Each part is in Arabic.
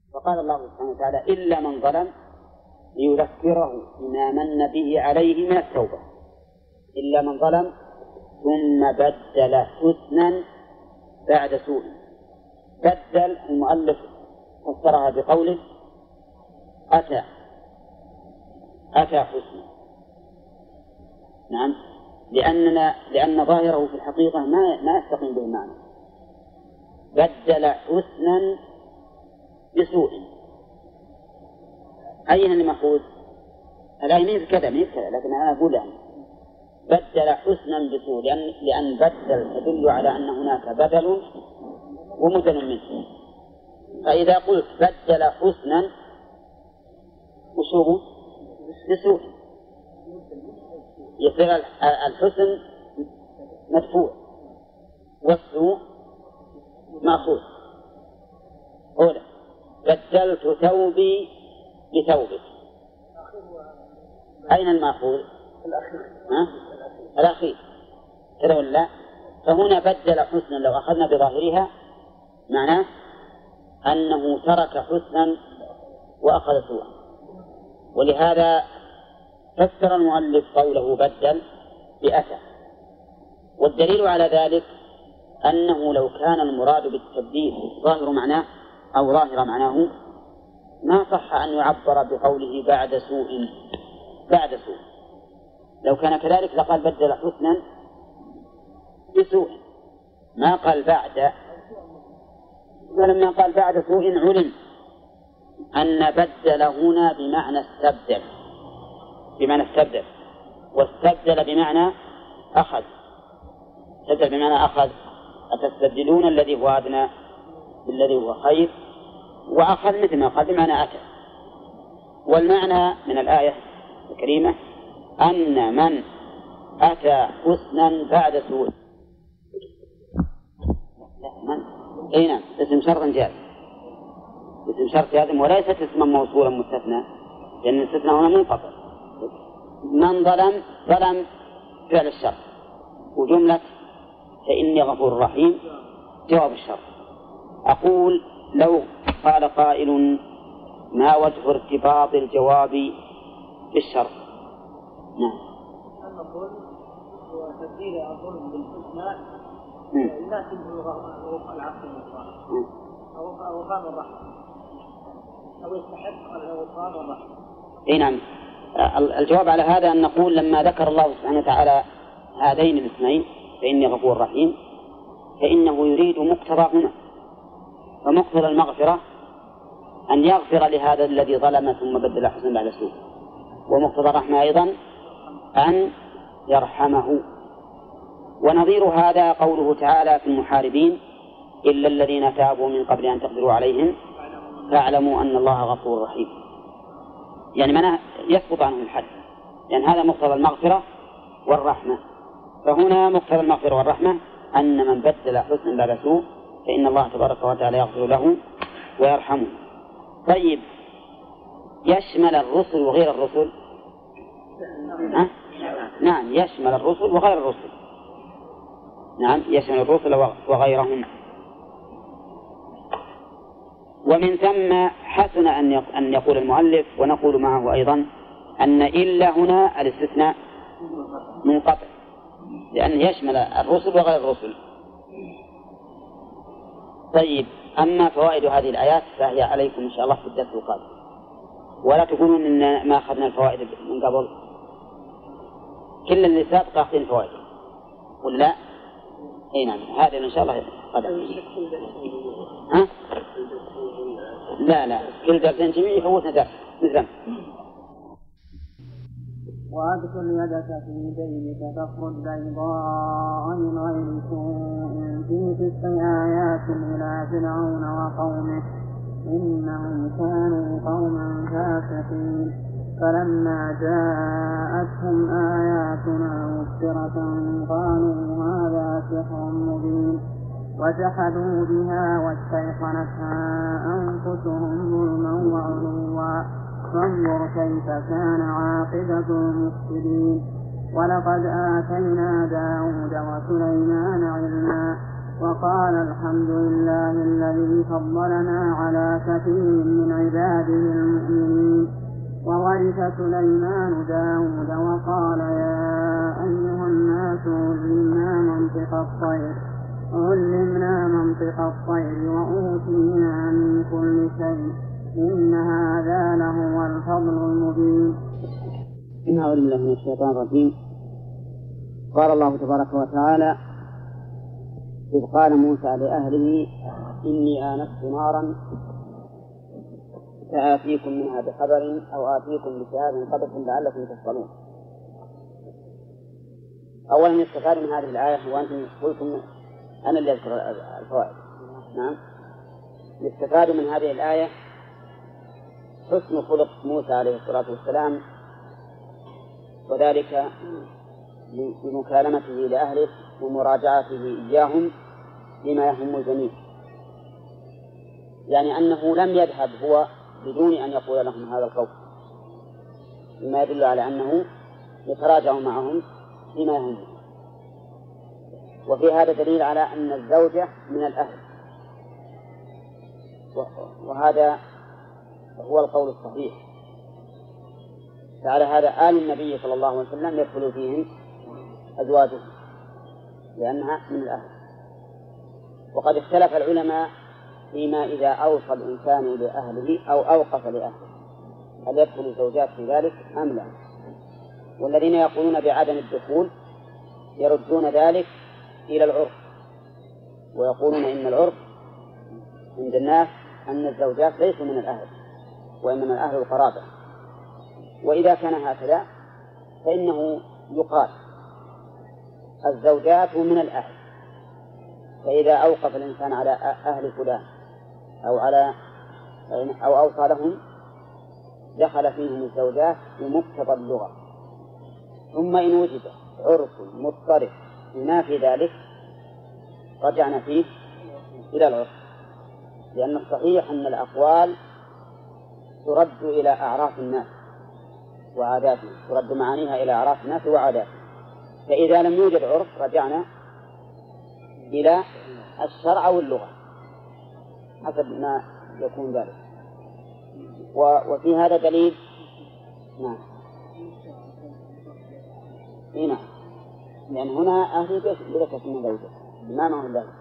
فقال الله سبحانه وتعالى إلا من ظلم ليذكره بما من به عليه من التوبة، إلا من ظلم ثم بدل حسنا بعد سوء. بدل المؤلف فسرها بقوله أتى حسنا. نعم، لأن ظاهره في الحقيقة ما يستقيم به المعنى. بدل حسنا بسوء، أين المأخوذ؟ الآية ميز كذا لكن أنا أقول يعني بدل حسنا بسوء، لأن بدل تدل على أن هناك بدل ومثل منه. فإذا قلت بدل حسنا وشوه بسوء يصير الحسن مدفوع والسوء مأخوذ. أولا بدلت ثوبي بثوبك، أين المأخوذ؟ الأخير كذا ولا؟ فهنا بدل حسنا لو أخذنا بظاهرها معناه أنه ترك حسنا وأخذ سوءا، ولهذا فسر المؤلف قوله بدل بأتى. والدليل على ذلك أنه لو كان المراد بالتبديل ظاهر معناه ما صح أن يعبر بقوله بعد سوء. لو كان كذلك لقال بدل حسنا بسوء، ما قال بعد. ولما قال بعد سوء علم أن بدل هنا بمعنى استبدل، واستبدل بمعنى أخذ. استبدل بمعنى أخذ، أتستبدلون الذي هو أدنى بالذي هو خير، وأخذ مثل ما قال بمعنى أتى. والمعنى من الآية الكريمة أن من أتى حسنا بعد سوء. نعم، اسم شرط جاز، اسم شرط جازم وليست اسما موصولا مستثنى، لأن الاستثناء هنا منقطع. من ظلم فعل الشرط، وجملة فإني غفور رحيم جواب الشرط. أقول لو قال قائل ما وجه ارتباط الجواب بالشرط؟ نعم. نقول وتبديل الظلم بالحسنى يناسب العفو أو غفران الرحمة، أو يستحق الغفران والرحمة. نعم. الجواب على هذا أن نقول لما ذكر الله سبحانه وتعالى هذين الاسمين فإني غفور رحيم فإنه يريد مقتضاهما، فمقتضى المغفرة أن يغفر لهذا الذي ظلم ثم بدل حسنا بعد سوء، ومقتضى الرحمة أيضا أن يرحمه. ونظير هذا قوله تعالى في المحاربين إلا الذين تابوا من قبل أن تقدروا عليهم فاعلموا أن الله غفور رحيم، يعني معناه يسقط عنهم الحد، لأن هذا مقتضى المغفرة والرحمة. فهنا مقتضى المغفرة والرحمة أن من بدل حسنا بعد سوء فإن الله تبارك وتعالى يغفر له ويرحمه. طيب، يشمل الرسل وغير الرسل؟ نعم، يشمل الرسل وغير الرسل. نعم، يشمل الرسل وغيرهم. ومن ثم حسن أن يقول المؤلف ونقول معه أيضا أن إلا هنا الاستثناء منقطع، لأنه يشمل الرسل وغير الرسل. طيب، أما فوائد هذه الآيات فهي عليكم إن شاء الله في الدرس القادم، ولا تقولون إن ما أخذنا الفوائد من قبل، كل اللي سابق أخذين فوائد ولا؟ أي نعم، هذا إن شاء الله قدم. لا، كل درسين جميع يفوتنا درس مثلا. وأدخل يدك في جيبك تخرج بيضاء من غير سوء في 9 آيات إلى فرعون وقومه إنهم كانوا قوما فاسقين. فلما جاءتهم آياتنا مبصرة قالوا هذا سحر مبين وجحدوا بها واستيقنتها أنفسهم ظلما وعلوا فانظر كيف كان عاقبة المفسدين. ولقد آتينا داود وسليمان علما وقال الحمد لله الذي فضلنا على كثير من عباده المؤمنين. وورث سليمان داود وقال يا أيها الناس علمنا منطق الطير وأوتينا من كل شيء إن هذا لهو الفضل المبين. أعوذ بالله من الشيطان الرجيم. قال الله تبارك وتعالى إذ قال موسى لأهله إني آنست نارا سآتيكم منها بخبر أو آتيكم بشهاب قبس لعلكم تصطلون. أولا يستفاد من هذه الآية وأنتم قلتم أنا اللي أذكر الفوائد. نعم، يستفاد من هذه الآية حسن خلق موسى عليه الصلاة والسلام، وذلك بمكالمته لأهله ومراجعته إياهم بما يهم الجميع، يعني أنه لم يذهب هو بدون أن يقول لهم هذا القول، مما يدل على أنه يتراجع معهم بما يهمهم. وفي هذا دليل على أن الزوجة من الأهل، وهذا هو القول الصحيح. فعلى هذا آل النبي صلى الله عليه وسلم يدخل فيهم أزواجه لأنها من الأهل. وقد اختلف العلماء فيما إذا أوصى الإنسان لأهله أو أوقف لأهله هل يدخل الزوجات في ذلك أم لا. والذين يقولون بعدم الدخول يردون ذلك إلى العرف، ويقولون إن العرف عند الناس أن الزوجات ليسوا من الأهل وإنما الأهل القرابة. وإذا كان هكذا فإنه يقال الزوجات من الأهل، فإذا أوقف الإنسان على أهل فلان أو أوصى لهم دخل فيهم الزوجات بمقتضى اللغة. ثم إن وجد عرف مضطرب بما في ذلك رجعنا فيه إلى العرف، لأن الصحيح أن الأقوال ترد إلى أعراف الناس وعاداتهم، ترد معانيها إلى أعراف الناس وعاداتهم. فإذا لم يوجد عرف رجعنا إلى الشرع واللغة حسب ما يكون ذلك. وفي هذا دليل. نعم، هنا لأن هنا أهل بذكة من زوجة ما معه ذلك.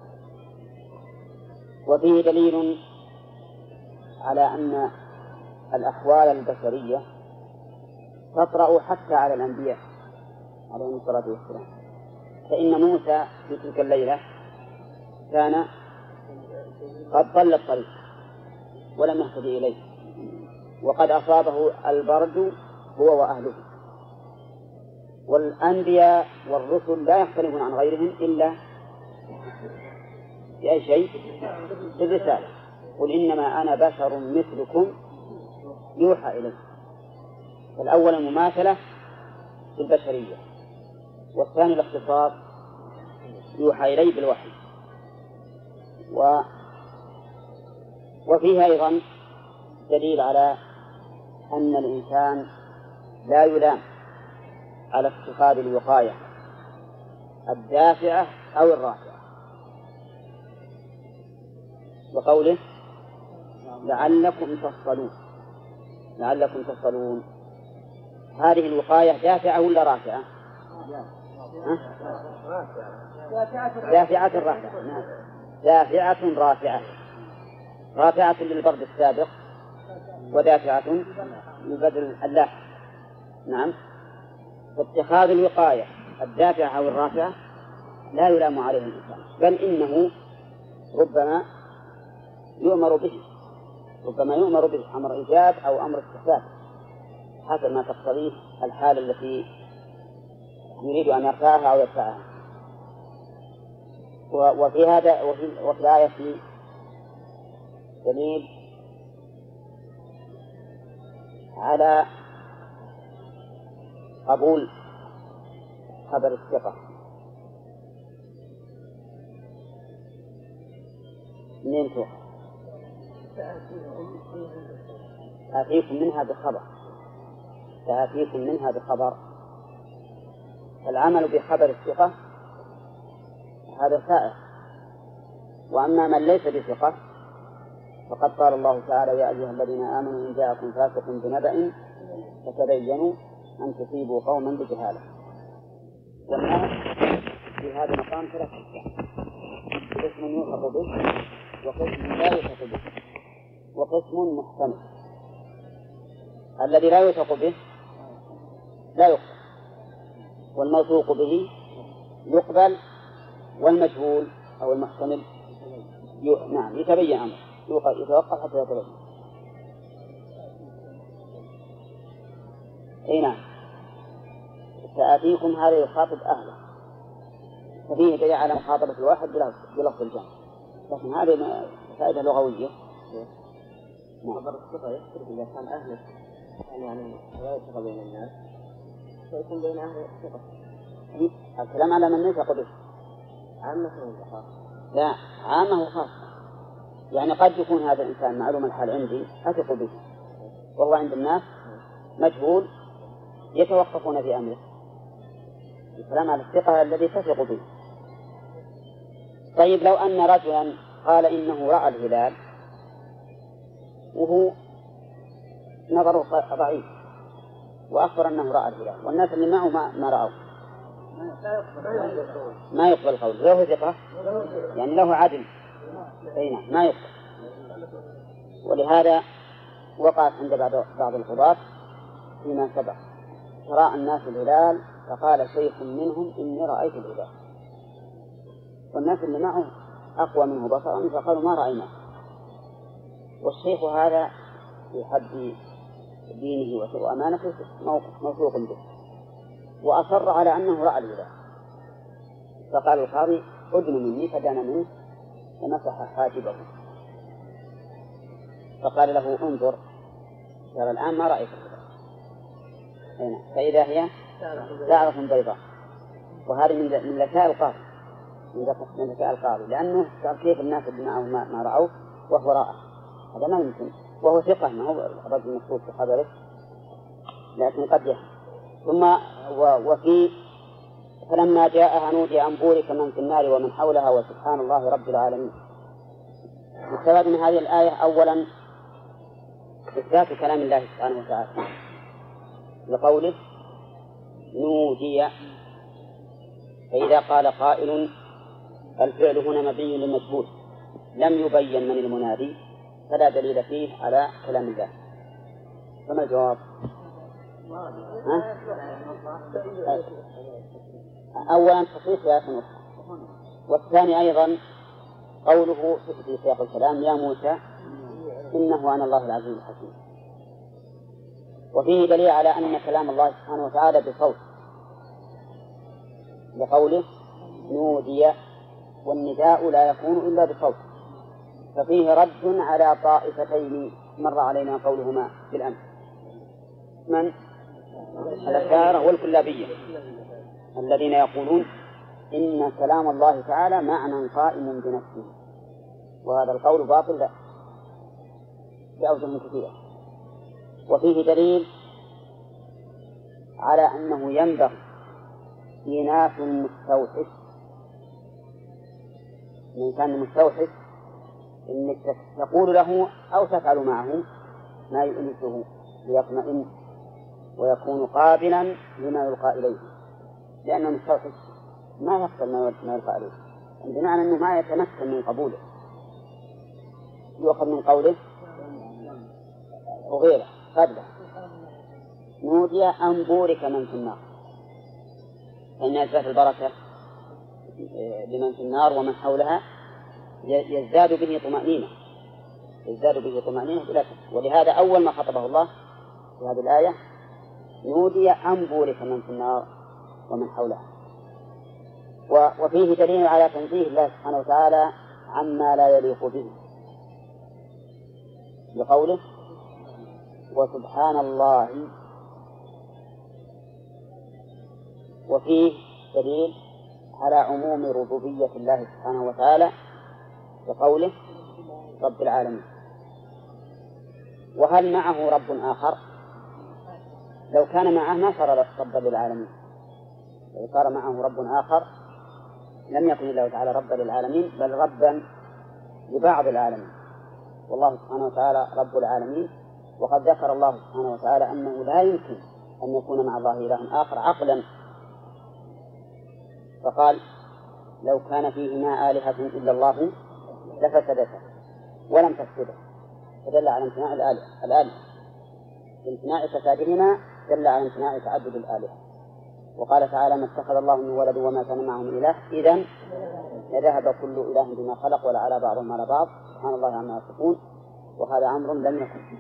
وفيه دليل على أن الأحوال البشرية تطرأ حتى على الأنبياء عليهم الصلاة والسلام. فإن موسى في تلك الليلة كان قد ضل الطريق ولم يهتدي إليه، وقد أصابه البرد هو وأهله. والأنبياء والرسل لا يختلفون عن غيرهم إلا في أي شيء، في الرسالة. قل إنما أنا بشر مثلكم يوحى إليه. فالأول المماثلة في البشرية، والثاني الاختصاص يوحى إليه بالوحي. وفيها أيضا دليل على أن الإنسان لا يلام على اتخاذ الوقاية الدافعة أو الرافعة، وقوله لعلكم تصلون. هذه الوقاية دافعة ولا رافعة؟ دافعة رافعة. نعم، دافعة رافعة للبرد السابق ودافعة للبدل اللاحق. نعم، فاتخاذ الوقاية الدافعة أو الرافعة لا يلام عليه الإنسان، بل إنه ربما يؤمر به أمر إيجاب أو أمر استحباب حسب ما تقتضيه الحالة التي يريد أن يرفعها أو يدفعها. وفي هذا وفي الآية دليل على قبول خبر الثقة. منين توقع؟ آتيكم منها بخبر. العمل بخبر الثقة هذا سائر وأما من ليس بثقة فقد قال الله تعالى: يا أيها الذين آمنوا إن جاءكم فاسق بنبأ فتبينوا أن تصيبوا قوما بجهالة. والناس في هذا المقام ثلاث أقسام: قسم يوثق به، وقسم لا يوثق به، وقسم محتمل. الذي لا يوثق به لا يقبل، والموثوق به يقبل، والمجهول أو المحتمل نعم يتبين أمره، يتوقف حتى يتبين. أي نعم. سآتيكم هذا يخاطب أهله، ففيه دليل على مخاطبة الواحد بلفظ الجمع، لكن هذه فائدة لغوية. خبر الثقة يختلف إذا كان أهله يعني لا يثق بين الناس فيكون بين أهل الثقة. الكلام على من يثق به، عامة وخاصة. لا، عامة وخاصة. يعني قد يكون هذا الإنسان معلوم الحال عندي أثق به، وهو عند الناس مجهول يتوقفون في أمره. الكلام على الثقة الذي تثق به. طيب لو أن رجلا قال إنه رأى الهلال وهو نظره ضعيف، وأخبر أنه رأى الهلال، والناس اللي معه ما رأوا، ما يقبل قوله. له ثقة يعني له عدل، ما يقبل. ولهذا وقعت عند بعض القضاة فيما سبق: رأى الناس الهلال فقال شيخ منهم إني رأيت الهلال، والناس اللي معه أقوى منه بصرا فقالوا ما رأيناه. والشيخ هذا في حد دينه وأمانته موثوق به، وأصر على أنه رأى الهلال، فقال القاضي: أدن مني، فدان منه ومسح حاجبه، فقال له: انظر ترى الآن ما رأيت الهلال، فإذا هي شعرة بيضاء. وهذه من ذكاء القاضي، من ذكاء القاضي، لأنه قال كيف الناس اللي معه ما رأوا وهو رأى؟ هذا ما يمكن، وهو ثقة، ما هو رجل مخصوص بخبره، لكن قد يحصل. ثم وفي فلما جاءها نودي أن بورك من في النار ومن حولها وسبحان الله رب العالمين. يستفاد من هذه الآية أولا إثبات كلام الله سبحانه وتعالى لقوله نودي. فإذا قال قائل الفعل هنا مبني للمجهول لم يبين من المنادي فلا دليل فيه على كلام الله، فما الجواب؟ أولا تصحيح آية أخرى، والثاني أيضا قوله في سياق الكلام: يا موسى إنه أنا الله العزيز الحكيم. وفيه دليل على أن كلام الله سبحانه وتعالى بصوت، لقوله نودي، والنداء لا يكون إلا بصوت. ففيه رد على طائفتين مر علينا قولهما بالأمس: من؟ الأشاعرة والكلابية، الذين يقولون إن كلام الله تعالى معنى قائم بنفسه، وهذا القول باطل بأوجه كثيرة. وفيه دليل على أنه ينبغي إيناس المستوحش، من كان مستوحش إنك تقول له أو تفعل معه ما يؤنسه ليطمئن ويكون قابلا لما يلقى إليه، لأنه مستوحش ما يقبل ما يلقى إليه، بمعنى أنه ما يتمكن من قبوله، يؤخذ من قوله وغيره قبله: نودي أن بورك من في النار، فإن إثبات البركة لمن في النار ومن حولها يزداد به طمأنينة بلا شك. ولهذا أول ما خطبه الله في هذه الآية: نودي أن بورك من في النار ومن حولها. وفيه دليل على تنزيه الله سبحانه وتعالى عما لا يليق به، بقوله وسبحان الله. وفيه دليل على عموم ربوبية الله سبحانه وتعالى بقوله رب العالمين. وهل معه رب آخر؟ لو كان معه ما صار ربا للعالمين، لو صار معه رب آخر لم يكن الله تعالى ربا للعالمين، بل ربا لبعض العالمين، والله سبحانه وتعالى رب العالمين. وقد ذكر الله سبحانه وتعالى أنه لا يمكن أن يكون مع الله إله آخر عقلا، فقال لو كان فيهما آلهة إلا الله لفسدتا ولم تفسده، فدل على امتناع الآلهة. امتناع فسادهما دل على امتناع تعدد الآلهة. وقال تعالى ما اتخذ الله من ولد وما كان معه من إله إذن لذهب كل إله بما خلق ولعلى بعضهم على بعض سبحان الله عما يصفون. وهذا أمر لم يكن.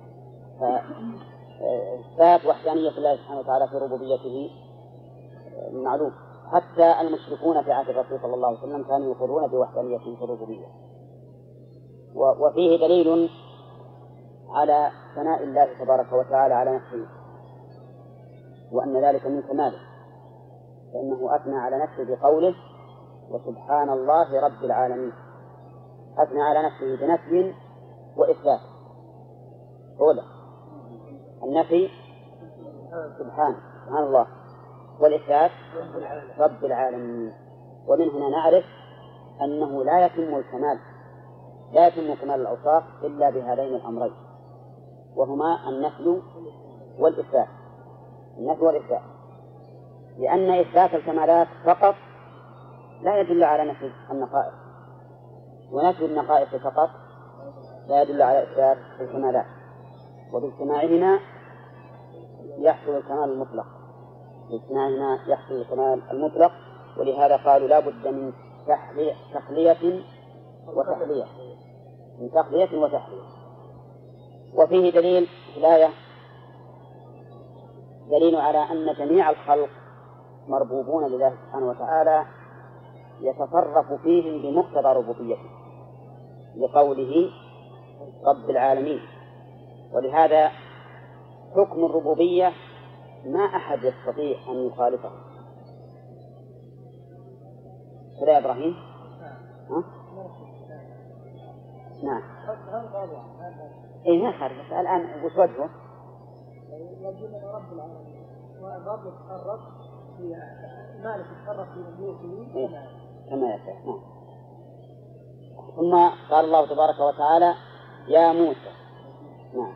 فإثبات وحدانية الله سبحانه وتعالى في ربوبيته معلوم. حتى المشركون في عهد الرسول صلى الله عليه وسلم كانوا يقرون بوحدانيته في الربوبية. وفيه دليل على ثناء الله تبارك وتعالى على نفسه وأن ذلك من كماله، فإنه أثنى على نفسه بقوله وسبحان الله رب العالمين. أثنى على نفسه بنفي وإثبات. أولا النفي سبحان الله، والإثبات رب العالمين. ومن هنا نعرف أنه لا يتم كمال الأوصاف إلا بهذين الأمرين، وهما النفي والإثبات. لأن إثبات الكمالات فقط لا يدل على نفي النقائص، ونفي النقائص فقط لا يدل على إثبات الكمالات. وباجتماعهما يحصل الكمال المطلق. ولهذا قالوا لا بد من تخلية وتحلية. وفيه دليل في الآية دليل على أن جميع الخلق مربوبون لله سبحانه وتعالى يتصرف فيهم بمقتضى ربوبيته لقوله رب العالمين. ولهذا حكم الربوبية ما أحد يستطيع أن يخالفه. كذا يا إبراهيم؟ نعم. إيه ما خالف. الآن وش وجهه؟ يقول رب العالمين والرب يتصرف في مالك يتصرف في ملوكه كما يشاء. نعم. ثم قال الله تبارك وتعالى يا موسى. نعم.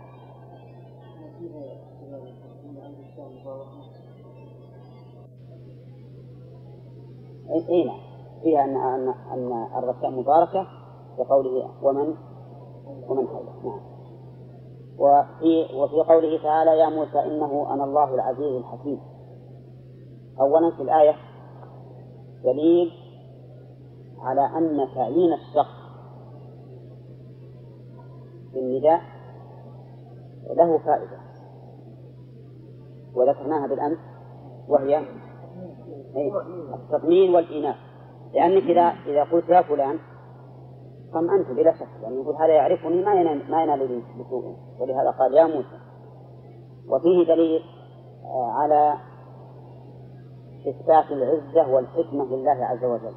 إيه نعم. فيها أن الرسائل مباركة بقوله ومن حوله. نعم. وفي قوله تعالى يا موسى إنه أنا الله العزيز الحكيم. أولا في الآية دليل على أن تعيين الشخص في النداء له فائدة، وذكرناها بالأمس، وهي التطمين والإناث. لأنك إذا قلت يا فلان طمأنت بلا شك، يعني يقول هذا يعرفني ما ينال لي بسوء، ولهذا قال يا موسى. وفيه دليل على إثبات العزة والحكمة لله عز وجل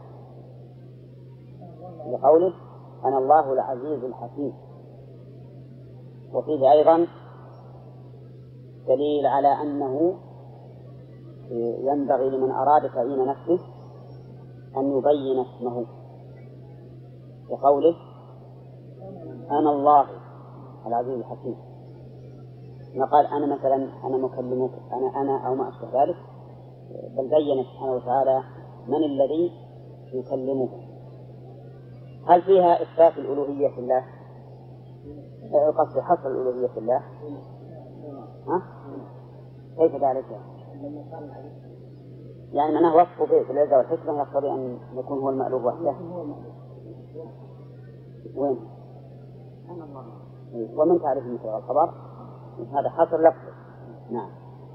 لقوله أنا الله العزيز الحكيم. وفيه أيضا دليل على أنه ينبغي لمن أراد تعيين نفسه أن يبين اسمه بقوله أنا الله العزيز الحكيم. ما قال أنا مثلا أنا مكلمك أنا أو ما أشبه ذلك، بل بين سبحانه وتعالى من الذي يكلمه. هل فيها إثبات الألوهية في الله؟ قصد حصر الألوهية في الله؟ كيف ذلك؟ يعني معناه وصفه في العزة والحكمة يقتضي أن يكون هو المألوف وحده. وين؟ ومن تعرف مثل الخبر هذا حصر لفظه. نعم.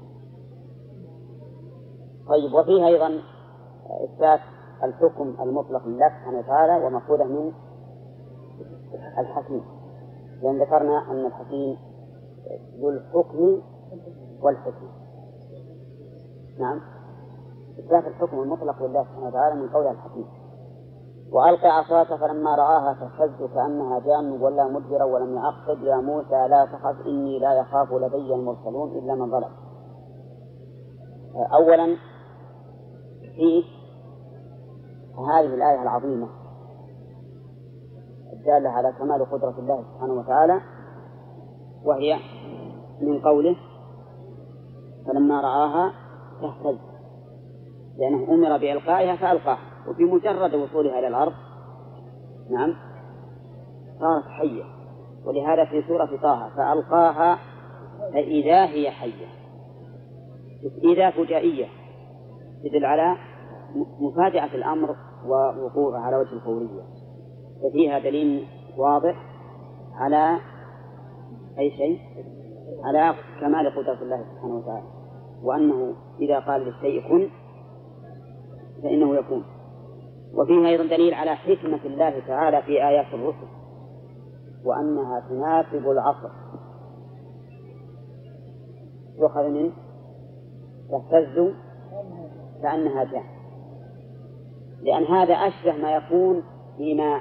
طيب. وفيه أيضا إثبات الحكم المطلق لله سبحانه وتعالى ومأخوذه من الحكيم، لأن ذكرنا أن الحكيم ذو الحكم والحكمة. نعم. إثبات الحكم المطلق لله سبحانه وتعالى من قول الحكيم وألقى عصاك فلما رآها تهتز كأنها جان ولا مدبرا ولم يعقب يا موسى لا تخف إني لا يخاف لدي المرسلون إلا من ظلم. أولا في هذه الآية العظيمة الدالة على كمال قدرة الله سبحانه وتعالى، وهي من قوله فلما رآها تهتز، لأنه أمر بإلقائها فألقاها، وفي مجرد وصولها إلى الأرض نعم صارت حية. ولهذا في سورة طه فألقاها فإذا هي حية، إذا فجائية تدل على مفاجأة الأمر ووقوعه على وجه الفورية، ففيها دليل واضح على أي شيء، على كمال قدرة الله سبحانه وتعالى، وأنه إذا قال للشيء كن فإنه يكون. وفيها أيضا دليل على حكمة الله تعالى في آيات الرسل، وأنها تناسب العصر. يؤخذ منه تهتز كأنها جان، لأن هذا أشبه ما يكون فيما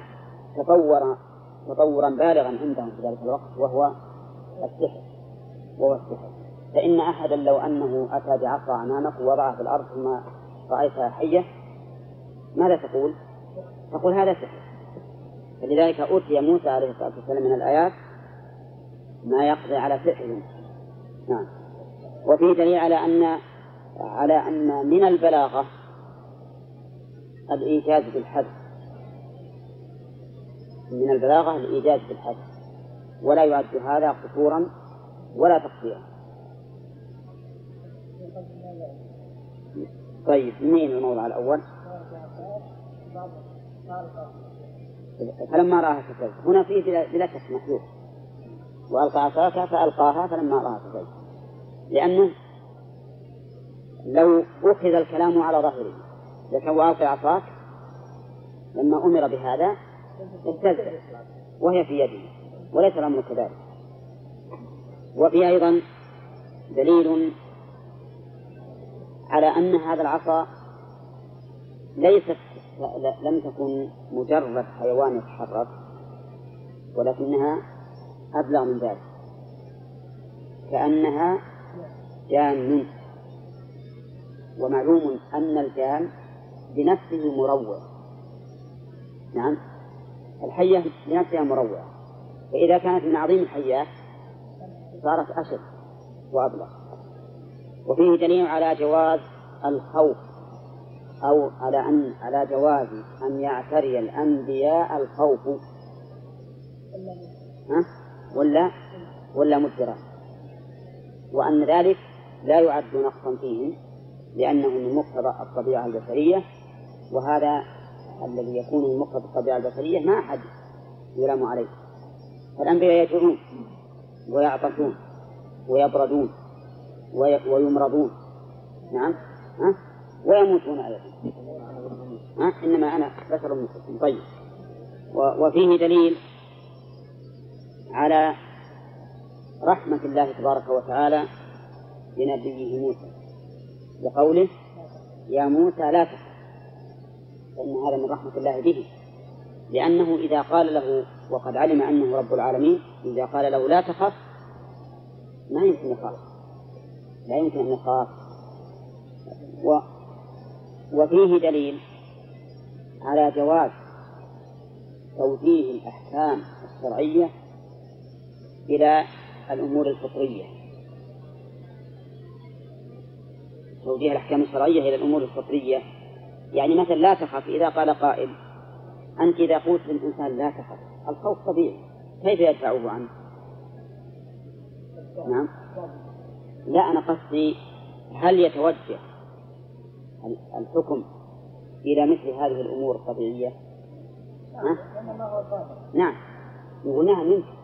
تطورا بالغا عندهم في ذلك الوقت، وهو السحر. فإن أحدا لو أنه أتى بعصا أمامك ووضعها في الأرض ثم رأيتها حية ماذا تقول؟ تقول هذا سحر. فلذلك أوتي موسى عليه الصلاة والسلام من الآيات ما يقضي على سحره. نعم. وفيه دليل على أن من البلاغة الإيجاز بالحذف، من البلاغة الإيجاز بالحذف، ولا يعد هذا قصورا ولا تقصيرا. طيب مين الموضع الأول؟ فلما رآها تهتز، هنا فيه بلا شك محذوف، وألقى عصاك فألقاها فلما رآها تهتز، لأنه لو أخذ الكلام على ظاهره لكن وألقى عصاك لما أمر بهذا اهتزت وهي في يده، وليس الأمر كذلك. وفي أيضا دليل على أن هذا العصا لم تكن مجرد حيوان يتحرك، ولكنها أبلغ من ذلك، كأنها جان. ومعلوم أن الجان بنفسه مروع. نعم، الحية بنفسها مروعة، فإذا كانت من عظيم الحيات صارت أشد وأبلغ. وفيه دليل على جواز الخوف، أو على جواز أن يعتري الأنبياء الخوف ولا مدبرا، وأن ذلك لا يعد نقصا فيهم، لأنه من مقتضى الطبيعة البشرية، وهذا الذي يكون من مقتضى الطبيعة البشرية ما أحد يلام عليه. فالأنبياء يجوعون ويعطشون ويبردون ويمرضون، نعم، ويموتون أيضا، إنما أنا بشر مثلكم. طيب. وفيه دليل على رحمة الله تبارك وتعالى بنبيه موسى، بقوله يا موسى لا تخف، فإن هذا من رحمة الله به، لأنه إذا قال له وقد علم أنه رب العالمين، إذا قال له لا تخف ما يمكن يخاف، لا يمكن أن يخاف. وفيه دليل على جواز توجيه الأحكام الشرعية إلى الأمور الفطرية، توجيه الأحكام الشرعية إلى الأمور الفطرية. يعني مثلا لا تخف، إذا قال قائل أنت إذا قلت للإنسان لا تخف، الخوف طبيعي، كيف يدفعه عنه؟ نعم، لا، أنا قصدي هل يتوجه الحكم إلى مثل هذه الأمور الطبيعية؟ نعم، يقول نعم يمكن،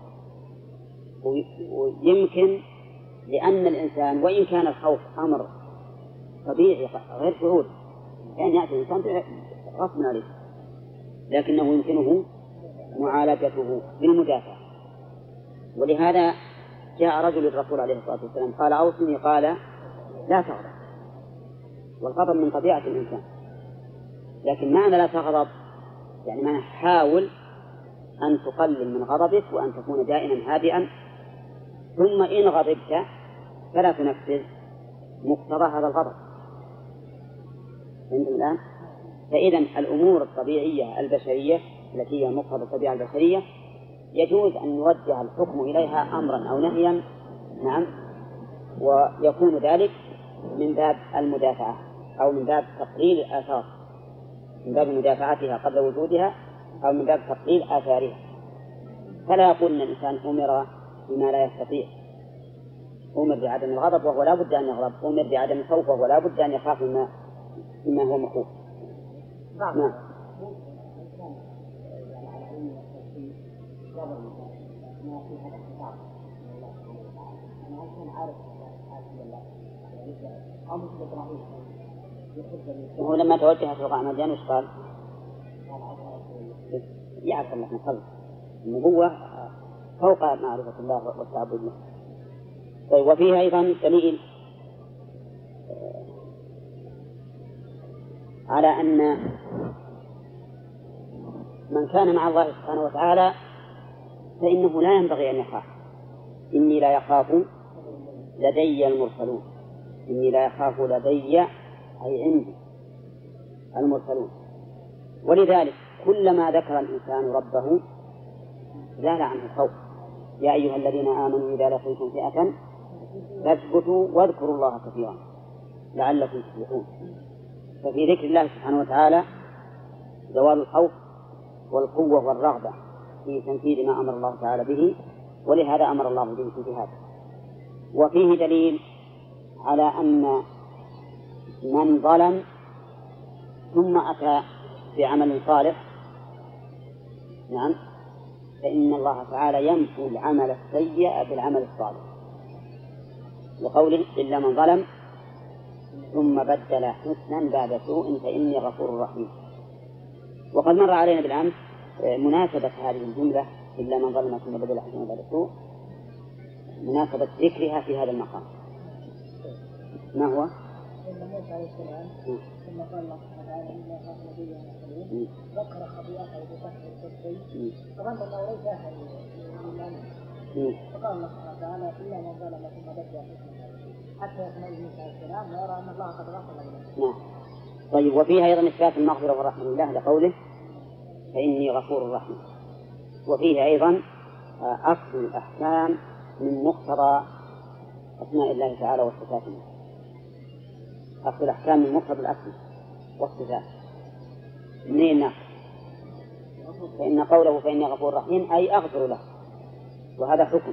ويمكن لأن الإنسان وإن كان الخوف أمر طبيعي غير شعوري، يعني يأتي الإنسان غصب عليه، لكنه يمكنه معالجته بالمدافع. ولهذا جاء رجل للرسول عليه الصلاة والسلام قال أوصني، قال لا تغضب، والغضب من طبيعة الإنسان، لكن معنى لا تغضب يعني معنى حاول أن تقلل من غضبك وأن تكون دائما هادئا، ثم إن غضبت فلا تنفذ مقتضى هذا الغضب. فهمتم الآن؟ فإذا الأمور الطبيعية البشرية التي هي مقتضى الطبيعة البشرية يجوز أن يوجه الحكم إليها أمرا أو نهيا. نعم. ويكون ذلك من باب المدافعة أو من باب تقليل الآثار، من باب مدافعتها قبل وجودها أو من باب تقليل آثارها. فلا يقول أن الإنسان أمر بما لا يستطيع، أمر بعدم الغضب وهو لا بد أن يغضب، أمر بعدم الخوف وهو لا بد أن يخاف مما هو مخوف. نعم. وهو لما توجه تلقاء مدين وش قال؟ يعرف الله من قبل النبوة فوق معرفة الله والتعبد له. طيب وفيها أيضا دليل على أن من كان مع الله سبحانه وتعالى فإنه لا ينبغي أن يخاف. إني لا يخاف لدي المرسلون، إني لا يخاف لدي أي عندي المرسلون. ولذلك كلما ذكر الإنسان ربه زال عنه الخوف. يا أيها الذين آمنوا إذا لقيتم فئة فاثبتوا واذكروا الله كثيرا لعلكم تفلحون. ففي ذكر الله سبحانه وتعالى زوال الخوف والقوة والرغبة في تنفيذ ما أمر الله تعالى به، ولهذا أمر الله به في جهاده. وفيه دليل على أن من ظلم ثم أتى بعمل صالح نعم فإن الله تعالى يمحو العمل السيء بالعمل الصالح، لقوله إلا من ظلم ثم بدل حسنا بعد سوء فإني غفور رحيم. وقد مر علينا بالأمس مناسبة هذه الجملة إلا من ظلم ثم بدل حسنا بعد سوء، مناسبة ذكرها في هذا المقام. ما هو؟ موسى عليه السلام ثم قال الله سبحانه وتعالى إلا خاف نبيا المرسلين ذكر خطيئته بفتح الكفين فظن أنه ليس أحد إلا فقال الله سبحانه وتعالى إلا من ظلم ثم بدل حتى يكمل موسى عليه السلام ويرى أن الله قد غفر له. نعم. طيب وفيها أيضا إثبات المغفرة والرحمة لله لقوله فإني غفور رحيم. وفيه أيضا أخذ الأحكام من مقتضى أسماء الله تعالى وصفاته، أخذ الأحكام من مقتضى الأسماء والصفات. منين نأخذ؟ فإن قوله فإني غفور رحيم أي أغفر له، وهذا حكم.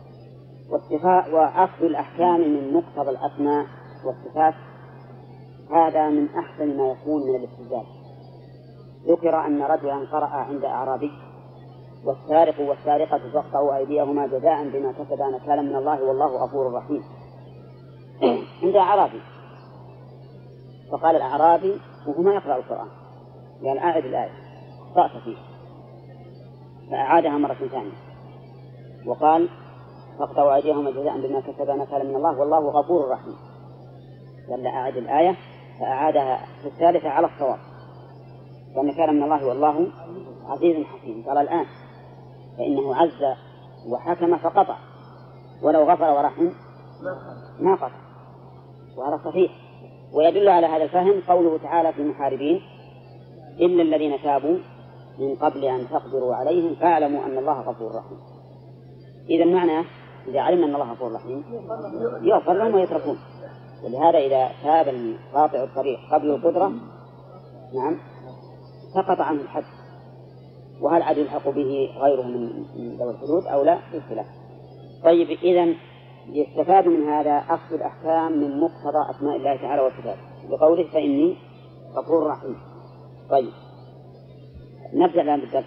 وأخذ الأحكام من مقتضى الأسماء والصفات هذا من أحسن ما يكون من الاستدلال. ذكر أن رجلا قرأ عند أعرابي والسارق والسارقة فاقطعوا أيديهما جزاء بما كسبا نكالا من الله والله غفور رحيم عند أعرابي. فقال الأعرابي وهو ما يقرأ القرآن قال أعد الآية أخطأت فيه، فأعادها مرة ثانية وقال فاقطعوا أيديهما جزاء بما كسبا نكالا من الله والله غفور رحيم. قال أعد الآية فأعادها في الثالثة على الصواب كان كان من الله والله عزيز حكيم. قال الآن فإنه عز وحكم فقطع، ولو غفر ورحم ما قطع، وهذا صحيح. ويدل على هذا الفهم قوله تعالى في المحاربين إلا الذين تابوا من قبل أن تقدروا عليهم فاعلموا أن الله غفور رحيم. إذا معنى إذا علمنا أن الله غفور رحيم يغفر لهم ويتركون. ولهذا إذا تاب قاطع الطريق قبل القدرة نعم سقط عنه الحد، وهل عاد يلحق به غيره من ذوي الحدود أو لا بالخلاف. طيب إذن يستفاد من هذا أخذ الأحكام من مقتضى أسماء الله تعالى وصفاته بقوله فإني غفور رحيم. طيب نبدأ الآن بالدرس.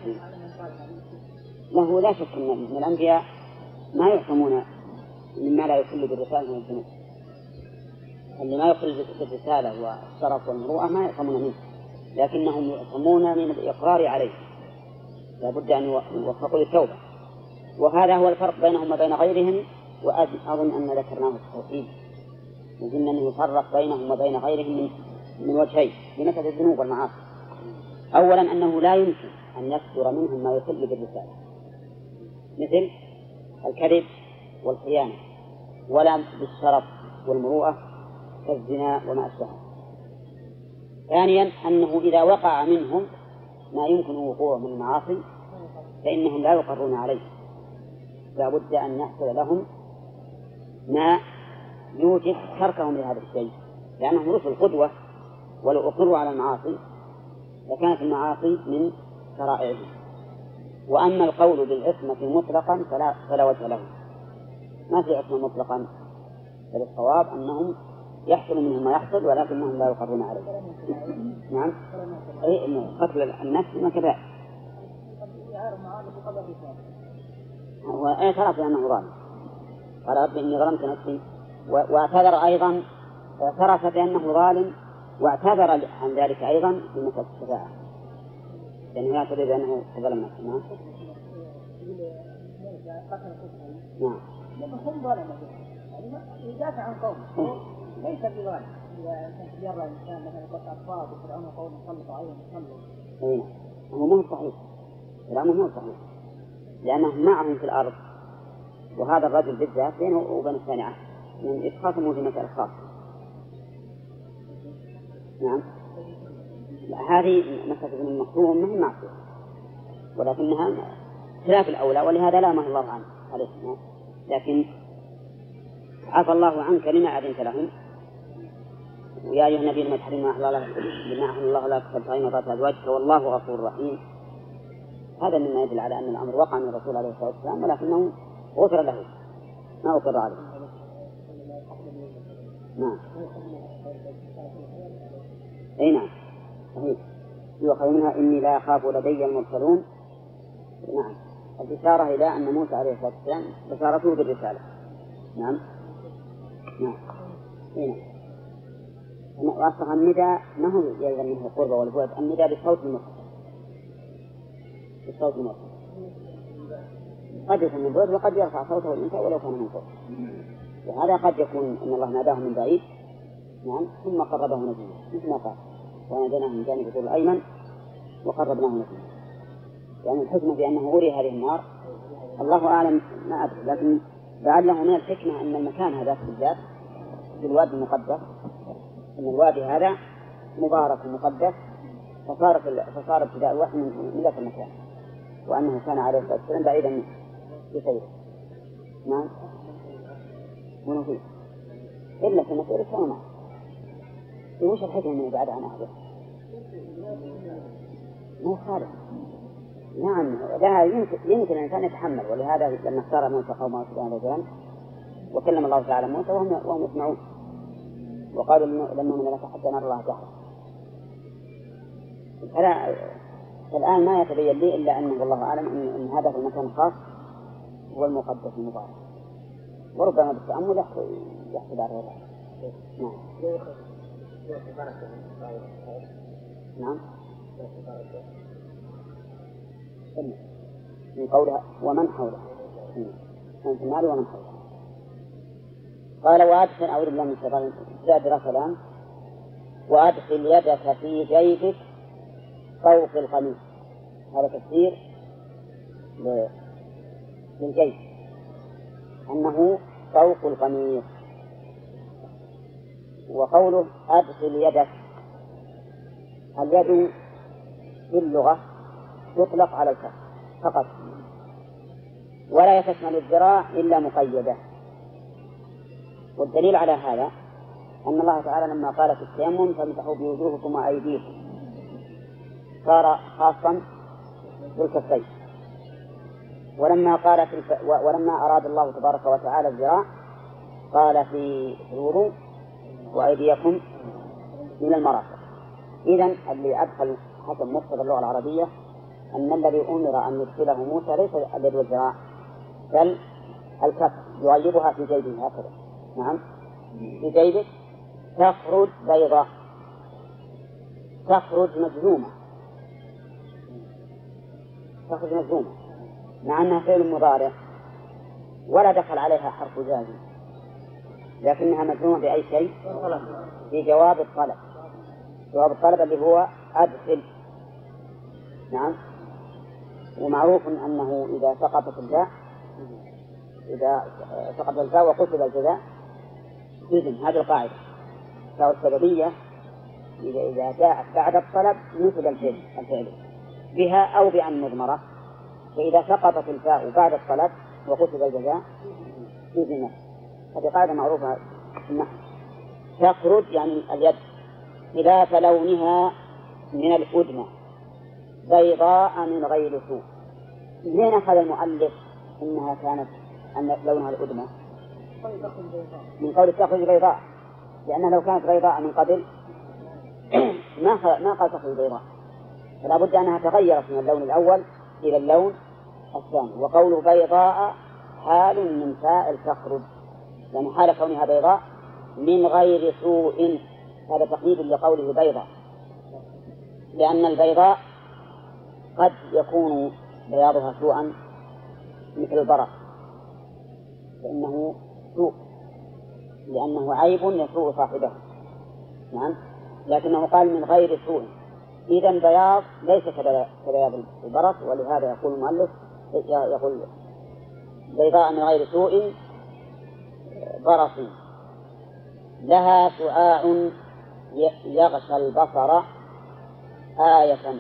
له لا شك أن الأنبياء ما يحكمون مما لا يخل بالرسالة من الذنوب، اللي ما يخل بالرسالة والشرف والمروءة ما يحكمون منه، لكنهم يحكمون من الإقرار عليه، لا بد أن يوفقوا للتوبة. وهذا هو الفرق بينهم وبين غيرهم. وأظن أن ذكرناه في التوحيد يمكن أن يفرق بينهم وبين غيرهم من وجهين في مسألة الذنوب والمعاصي. أولا أنه لا يمكن أن يصدر منهم ما يخل بالرسالة مثل الكذب والخيانة، ولا بالشرف والمروءة كالزنا وما أشبهه. ثانيا أنه إذا وقع منهم ما يمكن وقوعه من المعاصي فإنهم لا يقرون عليه، لا بد أن يحصل لهم ما يوجب تركهم لهذا الشيء، لأنهم رسل قدوة، ولو أقروا على المعاصي لكانت المعاصي من شرائعهم. وأما القول بالعصمة مطلقا فلا وجه له، ما في عصمة مطلقا، بل الصواب أنهم يحصل منهم ما يحصل ولكنهم لا يقرون عليه. نعم، أي قتل النفس ما كذا، هو اعترف بأنه ظالم، قال رب إني ظلمت نفسي، واعتذر أيضا، اعترف بأنه ظالم واعتذر عن ذلك أيضا بمسألة الشفاعة، لأنه يعتذر بأنه ظلم نفسه. نعم. نعم. هم ظلموا، يدافع عن قومه، ليس بظالم. إذا يرى الإنسان مثلا قطع أطفال وفرعون قوم يسلطوا عليهم يصلوا. أي هو مو صحيح، كلامه مو صحيح، لأنهم معهم في الأرض، وهذا الرجل بالذات بينه وبين الثاني عهد من يتخاصموا في مسألة خاصة. نعم. هذه مسألة ابن المخزوم ما هي معصية، ولكنها خلاف الأولى، ولهذا لامه الله عنه عليه السلام، لكن عفى الله عنك لما أذنت لهم، ويا أيها النبي لما تحرم ما أحل الله لك تبتغي مرضات أزواجك والله غفور رحيم. هذا مما يدل على أن الأمر وقع من الرسول عليه الصلاة والسلام، ولكنه غفر له ما أقر عليه. نعم. أي نعم صحيح. يؤخذ منها إني لا أخاف لدي المرسلون. نعم، الإشارة إلى أن موسى عليه الصلاة والسلام بشارته بالرسالة. نعم. نعم. أي نعم. وأصلا النداء ما هو يلزم منه القربة والبعد، النداء بصوت المرسل، بصوت المرسل قد يكون من بعد وقد يرفع صوته الإنسان ولو كان من فوق، وهذا قد يكون أن الله ناداه من بعيد. نعم. ثم قربه نجيا مثل ما قال وناديناه من جانب الطول الأيمن وقربناه نجيا، يعني الحكمة في أنه أري هذه النار الله أعلم ما أدري، لكن لعله من الحكمة أن المكان هذا بالذات في الوادي المقدس، أن الوادي هذا مبارك مقدس، فصار ابتداء الوحي من ذاك المكان، وأنه كان عليه الصلاة والسلام بعيدا منه بسيره. نعم. ونفيد إلا في مسيرة كان معه. وش الحكمة من بعد عن أهله؟ ما يخالف. نعم، لا يمكن الإنسان يتحمل، ولهذا لما اختار موسى قومه سبحانه وتعالى وكلم الله تعالى موسى وهم يسمعون، وقالوا لما من لك حتى نرى الله جهرا. الآن ما يتبين لي إلا أن الله أعلم أن هذا في المكان الخاص هو المقدس المبارك، وربما بالتأمل يحصل على هذا. نعم. نعم. من قولها ومن حوله، في النار ومن حوله. قال وأدخل أعوذ بالله من الشيطان الرجيم كلام وأدخل يدك في جيبك فوق القميص، هذا تفسير للجيب أنه فوق القميص. وقوله أدخل يدك، اليد في اللغة تطلق على الكف فقط، ولا يتشمل الذراع إلا مقيدة. والدليل على هذا أن الله تعالى لما قال في التيمم فامسحوا بوجوهكم وأيديكم صار خاصا بالكفين، ولما أراد الله تبارك وتعالى الذراع قال في الوضوء وأيديكم من المرافق. إذن اللي أدخل حسب مقتضى اللغة العربية أن الذي أمر أن يدخله موسى ليس اليد والذراع بل الكف، يغيبها في جيبه هكذا. نعم، في جيبك تخرج بيضاء، تخرج مجزومة، تخرج مجزومة مع أنها فعل مضارع ولا دخل عليها حرف جازم، لكنها مجزومة بأي شيء؟ في جواب الطلب، جواب الطلب اللي هو أدخل. نعم. ومعروف أنه إذا سقطت الفاء وقصد الجزاء جزم، هذه القاعدة. فالسببية إذا جاءت بعد الطلب نسب الفعل، بها أو بأن مضمرة، فإذا سقطت الفاء بعد الطلب وكتب الجزاء لزمت. هذه قاعدة معروفة في النحو. تخرج يعني اليد خلاف لونها من الأدمى بيضاء من غير سوء. منين أخذ المؤلف إنها كانت أن لونها الأدمى؟ من قول تخرج بيضاء، لأنها لو كانت بيضاء من قبل ما قال تخرج بيضاء، فلا بد أنها تغيرت من اللون الأول إلى اللون الثاني. وقوله بيضاء حال من فاعل تخرج، يعني حال كونها بيضاء من غير سوء، هذا تقييد لقوله بيضاء، لأن البيضاء قد يكون بياضها سوءا مثل البرق، فإنه سوء لأنه عيب يسوء صاحبه. نعم، لكنه قال من غير سوء، إذن بياض ليس كبياض البرق، ولهذا يقول المؤلف يقول بيضاء من غير سوء برص لها شعاع يغشى البصر آية.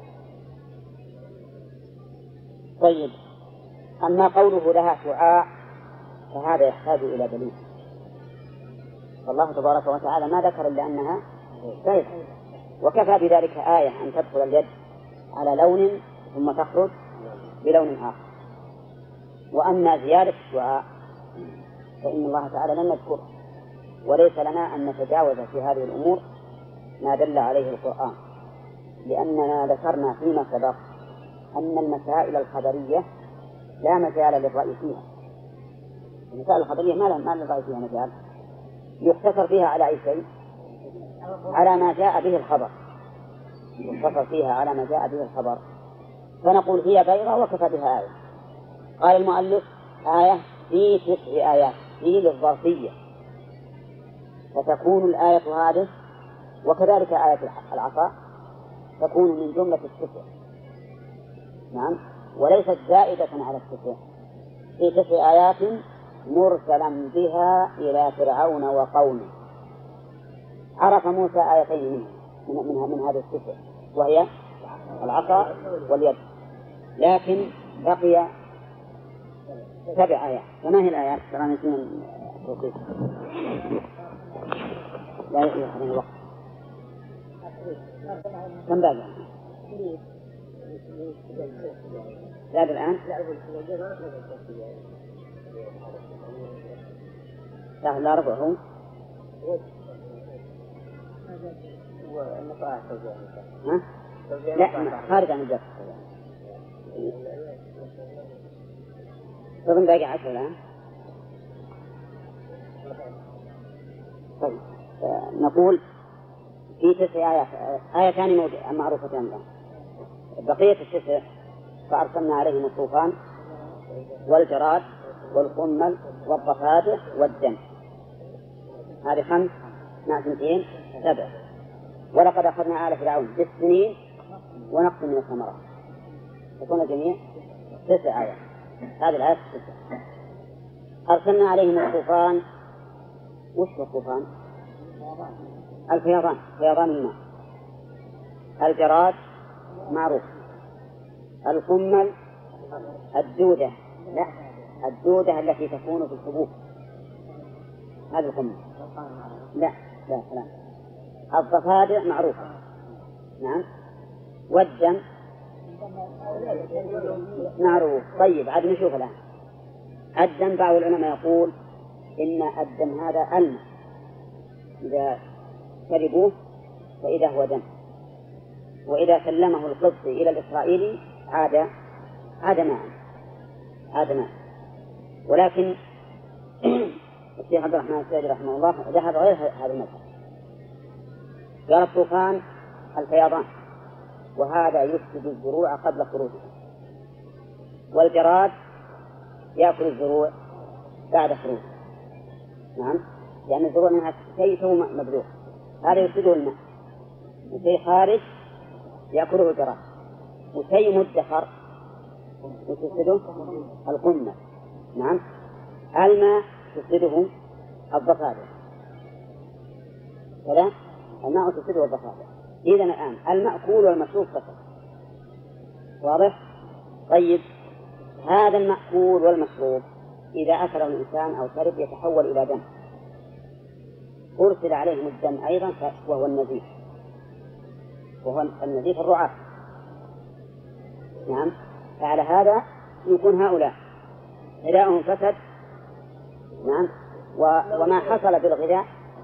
طيب، أما قوله لها شعاع فهذا يحتاج إلى دليل، فالله تبارك وتعالى ما ذكر إلا أنها بيض، وكفى بذلك آية أن تدخل اليد على لون ثم تخرج بلون آخر. وأما زيادة الشعاع فإن الله تعالى لم يذكره، وليس لنا أن نتجاوز في هذه الأمور ما دل عليه القرآن، لأننا ذكرنا فيما سبق أن المسائل الخبرية لا مجال للرأي فيها. المسائل الخبرية ما للرأي فيها مجال، يختصر فيها على أي شيء؟ على ما جاء به الخبر، يختصر فيها على ما جاء به الخبر، فنقول هي بيضة وكفى بها آية. قال المؤلف آية في 9 آيات، في للظرفية، فتكون الآية هذه وكذلك آية العصا تكون من جملة 9. نعم، وليست زائدة على 9. في 9 آيات مرسلا بها إلى فرعون وقومه. عرف موسى آيتين من هذه 9 وهي العصا واليد، لكن بقي 7 آيات. فما هي الآيات؟ ترى نسينا التوقيت، لا يخلي الوقت. كم باقي؟ لا الآن لا ربعه لا خارج عن الجرس. تظن باقي 10 الآن. طيب، نقول في 9 آيات، آيتان معروفتان الآن، بقية 9 فأرسلنا عليهم الطوفان والجراد والقمل والضفادع والدم. هذه 5 مع 2 7. ولقد أخذنا آل فرعون بالسنين ونقص من الثمرات، تكون الجميع 9 آيات. هذه الآيات 9. أرسلنا عليهم الطوفان. وش هو الطوفان؟ الفيضان، فيضان الماء. الجراد معروف. القمل الدودة، لا الدودة التي تكون في الحبوب، هذا القمل. لا. الضفادع معروفة. نعم. والدم معروف. طيب، عاد نشوف الآن الدم. بعض العلماء يقول إن الدم هذا الماء، إذا شربوه فإذا هو دم، وإذا سلمه القبطي إلى الإسرائيلي عاد ماء. ولكن الشيخ عبد الرحمن السعدي رحمه الله ذهب غير هذا المذهب، قال الطوفان الفيضان، وهذا يفسد الزروع قبل خروجها، والجراد يأكل الزروع بعد خروجها. نعم، لأن الزروع منها شيء ثم مبلوغ، هذا يفسده الماء، وشيء خارج يأكله الجراد، وشيء مدخر يفسده القمة. نعم، الماء تفسده الضفادع، كذا الماء تفسده الضفادع. إذن الآن المأكول والمشروب فقط، واضح؟ طيب هذا المأكول والمشروب إذا أكله الإنسان أو شرب يتحول إلى دم، أرسل عليهم الدم أيضا وهو النزيف، وهو النزيف الرعاة. نعم. فعلى هذا يكون هؤلاء غذاؤهم فسد. نعم. وما حصل بالغذاء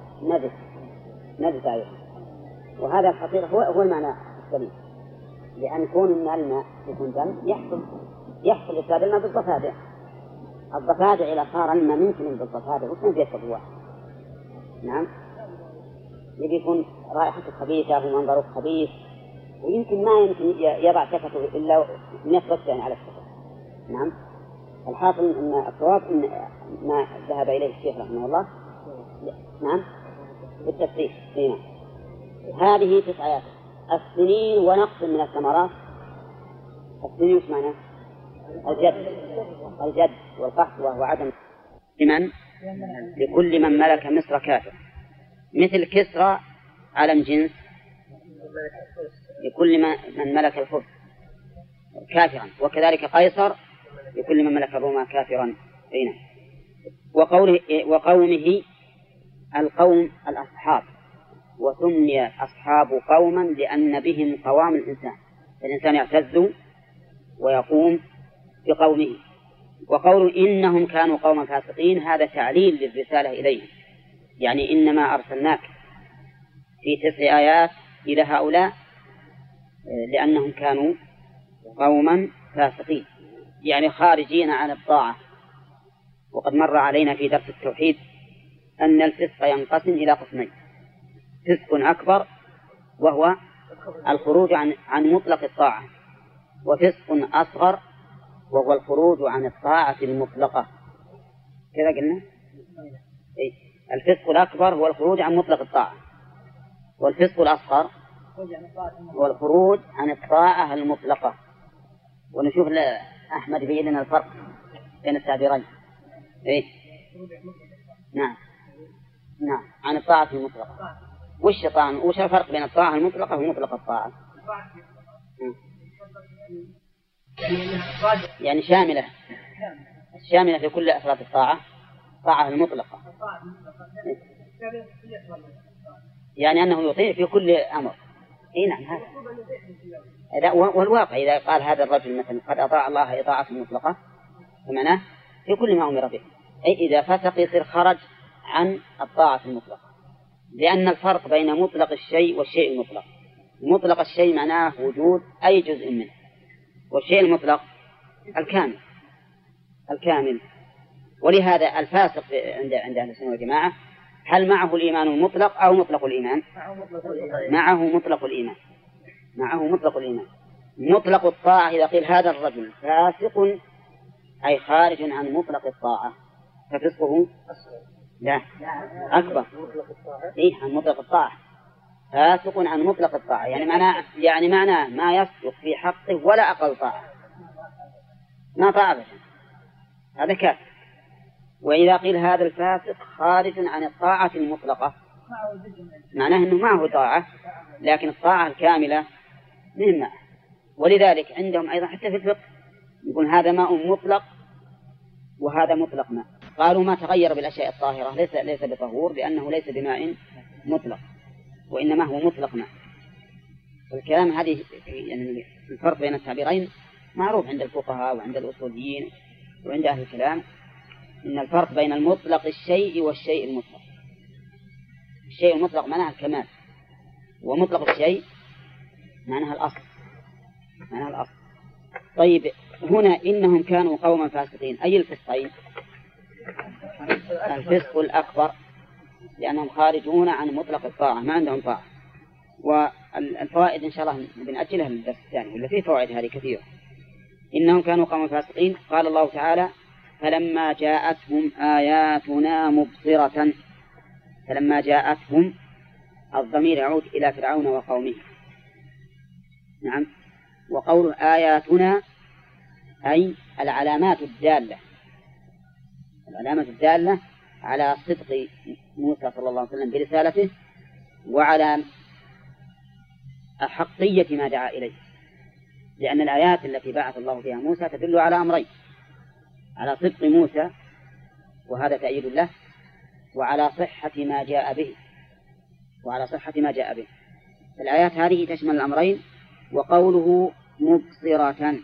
نجس أيضا. وهذا الحقيقة هو المعنى السليم، لأن كون من الماء يكون دم يحصل إفساد الماء بالضفادع. الضفادع إذا صار الماء ممكن بالضفادع وكان بيتبوا. نعم. يكون رائحته خبيثة ومنظره خبيث، ويمكن ما يمكن يضع شفته إلا نفسه على الشفة. نعم. الحاصل أن الصواب أن ما ذهب إليه الشيخ رحمه الله نعم بالتفسير. نعم. هذه 9 آيات. السنين ونقص من الثمرات. السنين وش معناه؟ الجد والقحط، وهو عدم لكل من ملك مصر كافر، مثل كسرى علم جنس لكل من ملك الفرس كافرا، وكذلك قيصر لكل من ملك الروم كافرا. وقومه القوم الأصحاب، وسمي أصحاب قوما لأن بهم قوام الإنسان يعتز ويقوم بقومه. وقول إنهم كانوا قوما فاسقين هذا تعليل للرسالة إليهم، يعني إنما أرسلناك في 9 آيات إلى هؤلاء لأنهم كانوا قوما فاسقين، يعني خارجين عن الطاعة. وقد مر علينا في درس التوحيد أن الفسق ينقسم إلى قسمين: فسق أكبر وهو الخروج عن مطلق الطاعة، وفسق أصغر وهو الخروج عن الطاعة المطلقة. كذا قلنا؟ الفسق الأكبر هو الخروج عن مطلق الطاعة، والفسق الأصغر هو الخروج عن الطاعة المطلقة. ونشوف أحمد يبين لنا الفرق بين التعبيرين. نعم عن الطاعة المطلقة. وش الفرق بين الطاعة المطلقة ومطلق الطاعة؟ يعني شاملة في كل أفراد الطاعة، الطاعة المطلقة، يعني أنه يطيع في كل أمر. نعم هذا. والواقع إذا قال هذا الرجل مثلا قد أطاع الله إطاعة مطلقة فمعناه في كل ما أمر به، أي إذا فسق يصير خرج عن الطاعة المطلقة. لأن الفرق بين مطلق الشيء والشيء المطلق: مطلق الشيء معناه وجود أي جزء منه، والشيء المطلق الكامل. ولهذا الفاسق عند أهل السنة والجماعة هل معه الإيمان المطلق أو مطلق الإيمان؟ معه مطلق الإيمان. مطلق الطاعة إذا قيل هذا الرجل فاسق أي خارج عن مطلق الطاعة، ففسقه لا أكبر. عن مطلق الطاعة، فاسق عن مطلق الطاعة، يعني معناه ما يصدق في حقه ولا أقل طاعة، ما طاعة هذا كافر. وإذا قيل هذا الفاسق خارج عن الطاعة المطلقة معناه أنه معه طاعة لكن الطاعة الكاملة مهمة. ولذلك عندهم أيضا حتى في الفقه يقول هذا ماء مطلق وهذا مطلق ماء. قالوا ما تغير بالأشياء الطاهرة ليس بطهور، لأنه ليس بماء مطلق وإنما هو مطلق ماء. الكلام هذه يعني الفرق بين التعبيرين معروف عند الفقهاء وعند الأصوليين وعند أهل الكلام، إن الفرق بين المطلق الشيء والشيء المطلق. الشيء المطلق معناه الكمال، ومطلق الشيء معناه الأصل. طيب هنا إنهم كانوا قوما فاسقين، أي الفسقين؟ الفسق الأكبر، لأنهم خارجون عن مطلق الطاعة، ما عندهم طاعة. والفوائد إن شاء الله بنأجلها للدرس الثاني، ولا فيه فوائد هذه كثيرة. إنهم كانوا قوما فاسقين. قال الله تعالى: فلما جاءتهم آياتنا مبصرة. فلما جاءتهم الضمير يعود إلى فرعون وقومه. نعم. وقول آياتنا أي العلامات الدالة على صدق موسى صلى الله عليه وسلم برسالته وعلى أحقية ما دعا إليه. لأن الآيات التي بعث الله بها موسى تدل على أمرين: على صدق موسى وهذا تأييد له، وعلى صحة ما جاء به. الآيات هذه تشمل الأمرين. وقوله مبصرة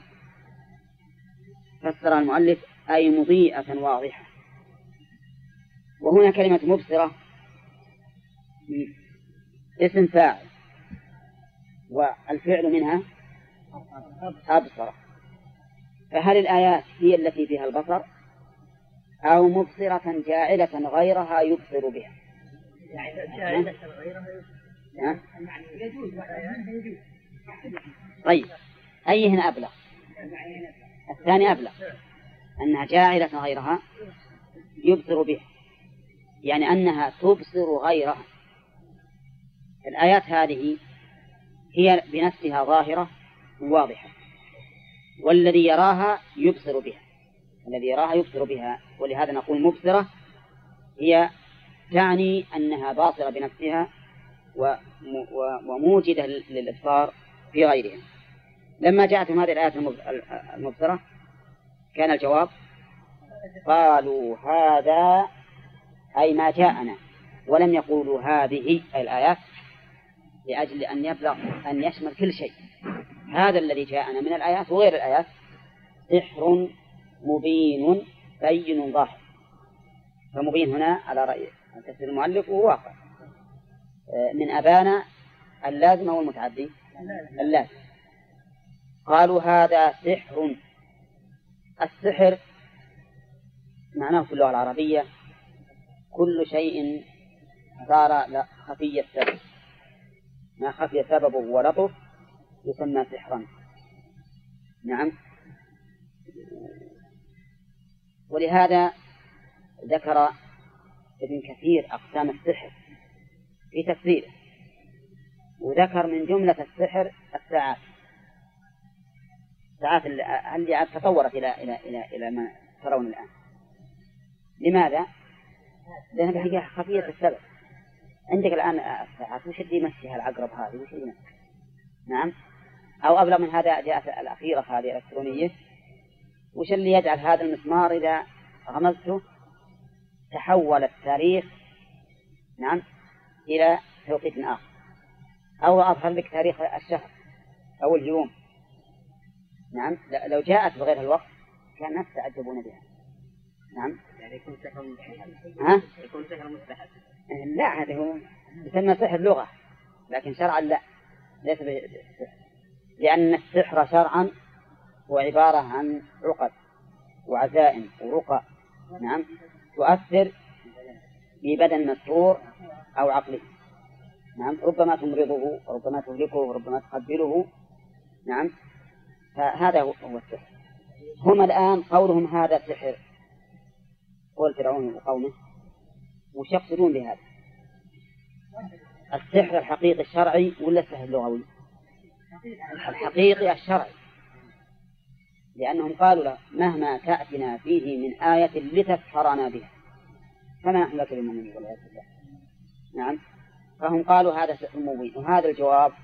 فسر المؤلف أي مضيئة واضحة. وهنا كلمة مبصرة اسم فاعل، والفعل منها أبصر، فهل الآيات هي التي فيها البصر أو مبصرة جاعلة غيرها يبصر بها؟ طيب أيهن أبلغ؟ الثاني أبلغ، أنها جاعلة غيرها يبصر بها، يعني أنها تبصر غيرها. الآيات هذه هي بنفسها ظاهرة واضحة، والذي يراها يبصر بها، ولهذا نقول مبصرة هي تعني أنها باصرة بنفسها وموجدة للإبصار في غيرها. لما جاءتهم هذه الآيات المبصرة كان الجواب: قالوا هذا أي ما جاءنا، ولم يقولوا هذه أي الآيات، لأجل أن يبلغ أن يشمل كل شيء. هذا الذي جاءنا من الآيات وغير الآيات سحر مبين بين ظاهر. فمبين هنا على رأي تفسير المؤلف وهو واقع من أبانا اللازم والمتعدي اللازم. قالوا هذا سحر. السحر معناه في اللغة العربية كل شيء صار خفي السبب، ما خفي سببه ولطف يسمى سحرا. نعم. ولهذا ذكر ابن كثير أقسام السحر في تفسيره، وذكر من جملة السحر الساعات اللي تطورت إلى ما ترون الآن. لماذا؟ لأنها بحقيقة خفية السبب. عندك الآن الساعات وش اللي يمشيها العقرب هذه وش اللي يمشيها؟ نعم. أو أبلغ من هذا جاءت الأخيرة هذه الإلكترونية، وش اللي يجعل هذا المسمار إذا غمزته تحول التاريخ نعم إلى توقيت آخر، أو أظهر لك تاريخ الشهر أو اليوم. نعم. لو جاءت بغير الوقت كان الناس تعجبون بها. نعم. يعني يكون سحر مستحب. يكون سحر مستحب. لا، هذا هو يسمى سحر لغة، لكن شرعا لا، ليس بسحر، لأن السحر شرعا هو عبارة عن عقد وعزائم ورقى نعم تؤثر في بدن مسرور أو عقله. نعم. ربما تمرضه وربما تهلكه وربما تقبله. نعم. فهذا هو السحر. هم الآن قولهم هذا سحر، قول فرعون وقومه، وش يقصدون بهذا؟ السحر الحقيقي الشرعي ولا السحر اللغوي؟ الحقيقي الشرعي، لأنهم قالوا له مهما تأتنا فيه من آية لتسحرنا بها فما نحن لك بمؤمنين والعياذ بالله. نعم. فهم قالوا هذا سحر مبين. وهذا الجواب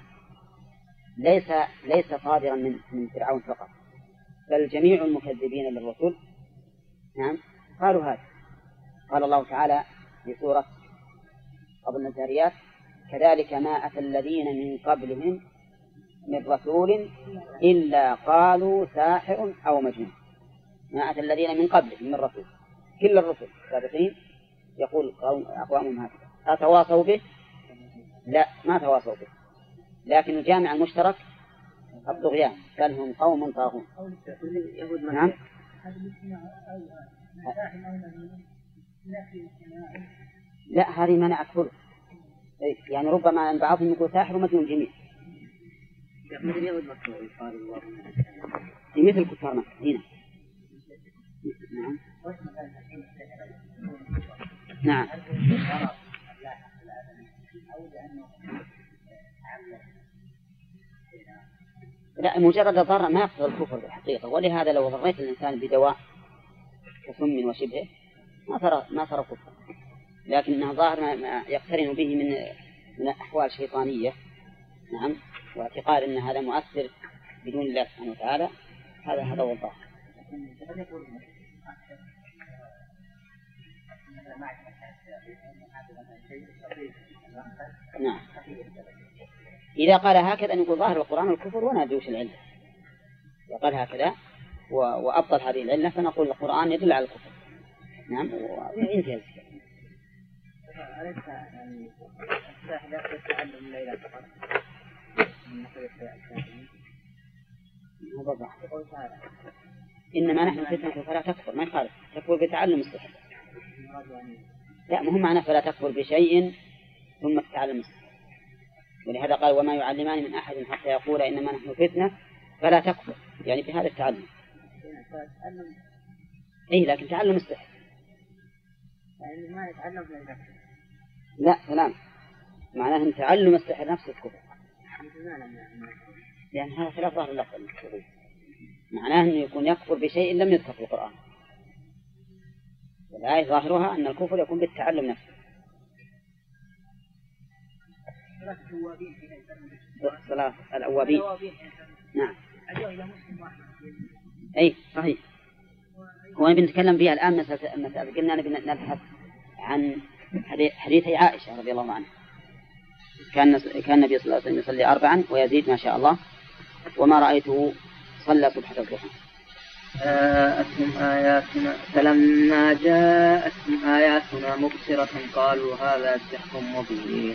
ليس صادرا من فرعون فقط، بل جميع المكذبين للرسل نعم قالوا هذا. قال الله تعالى في سورة قبل الذاريات: كذلك ما أتى الذين من قبلهم من رسول إلا قالوا ساحر أو مجنون. ما أتى الذين من قبلهم من رسول، كل الرسل السابقين يقول أقوامهم هكذا. أتواصوا به؟ لا، ما تواصوا به، لكن الجامع المشترك الطغيان، بل هم قوم طاغون. نعم. لا، هذه منع كله، يعني ربما بعضهم يقول ساحر ومجنون جميع في مثل كفار مكة هنا. نعم. نعم. لا، مجرد ضرر ما يقتضي الكفر بالحقيقة. ولهذا لو ضريت الإنسان بدواء كسم وشبهه ما صار كفر، لكنه ظاهر ما يقترن به من أحوال شيطانية. نعم. واعتقاد أن هذا مؤثر بدون الله سبحانه وتعالى، هذا هو الظاهر. نعم. إذا قال هكذا نقول ظاهر القرآن الكفر ولا يدوش العلة. إذا قال هكذا وأبطل هذه العلة فنقول القرآن يدل على الكفر. نعم. وينتهي الكلام. أليس يعني الساحلة تتعلم الليلة فقط من ناحية الكافرين؟ هذا ضعف. إنما نحن فتنة فلا تكفر، ما يخالف تكفر بتعلم السحر. لا مهم معناه فلا تكفر بشيء ثم تتعلم السحر. ولهذا قال وما يعلمان من أحد حتى يقول إنما نحن فتنة فلا تكفر، يعني بهذا التعلم. إيه لكن تعلم السحر. يعني ما يتعلم في النفس. لا سلام، معناه أن تعلم السحر نفسه كفر. لأن هذا خلاف ظاهر اللفظ. معناه أنه يكون يكفر بشيء لم يذكر في القرآن. والآية ظاهرها أن الكفر يكون بالتعلم نفسه. صلاة الأوابين. نعم. أي صحيح. هو بنتكلم فيها الآن مسألة قلنا نبحث عن حديث عائشة رضي الله عنها. كان النبي صلى الله عليه وسلم يصلي 4 ويزيد ما شاء الله، وما رأيته صلى سبحة الضحى. فلما جاءتهم آياتنا مبصرة قالوا هذا سحر مبين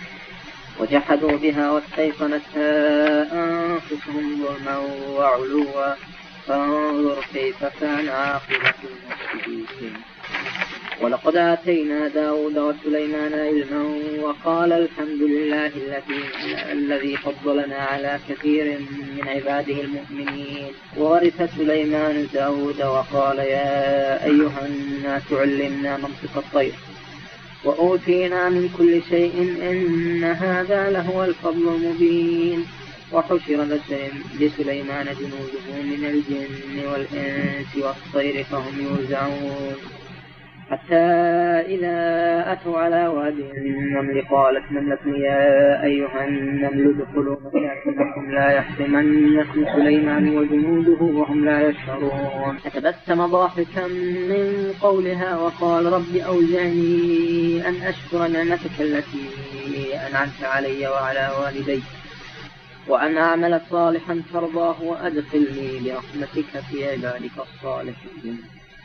وجحدوا بها واستيقنتها أنفسهم ظلما وعلوا فانظر كيف كان عاقبة المفسدين. ولقد آتينا داود وسليمان علما وقال الحمد لله الذي فضلنا على كثير من عباده المؤمنين. وورث سليمان داود وقال يا أيها الناس علمنا منطق الطير وأوتينا من كل شيء إن هذا لهو الفضل المبين. وحشر لسليمان جنوده من الجن والإنس والطير فهم يوزعون حتى إذا أتوا على واد النمل قالت نملة يا أيها النمل ادخلوا مساكنكم لا يحطمنكم سليمان وجنوده وهم لا يشعرون. فتبسم ضاحكا من قولها وقال رب أوزعني أن أشكر نعمتك التي أنعمت علي وعلى والدي وأن أعمل صالحا ترضاه وأدخلني برحمتك في عبادك الصالحين.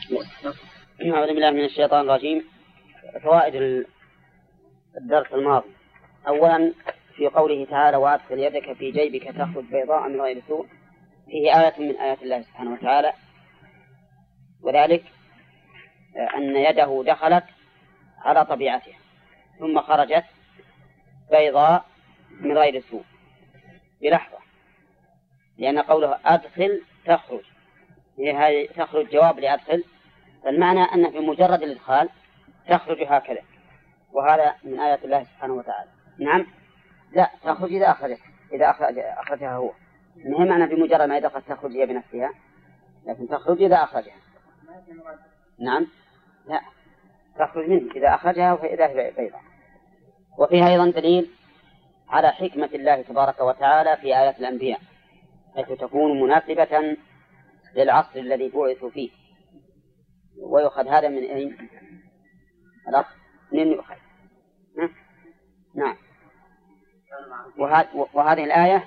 أعوذ بالله من الشيطان الرجيم. فوائد الدرس الماضي: أولا في قوله تعالى وأدخل يدك في جيبك تخرج بيضاء من غير سوء، فيه آية من آيات الله سبحانه وتعالى، وذلك أن يده دخلت على طبيعتها ثم خرجت بيضاء من غير سوء بلحظة، لأن قوله أدخل تخرج هي تخرج جواب لأدخل، فالمعنى أن في مجرد الإدخال تخرج هكذا، وهذا من آيات الله سبحانه وتعالى. نعم لا تخرج إذا أخرجها هو، مهم أن في مجرد ما يدخل تخرج هي بنفسها، لكن تخرج إذا أخرجها. نعم لا تخرج منه إذا أخرجها فإذا هي بيضاء. وفيها أيضا دليل على حكمة الله تبارك وتعالى في آيات الأنبياء، حيث تكون مناسبة للعصر الذي بعثوا فيه. ويؤخذ هذا من أين؟ الأخ من يؤخذ؟ نعم. وهذه الآية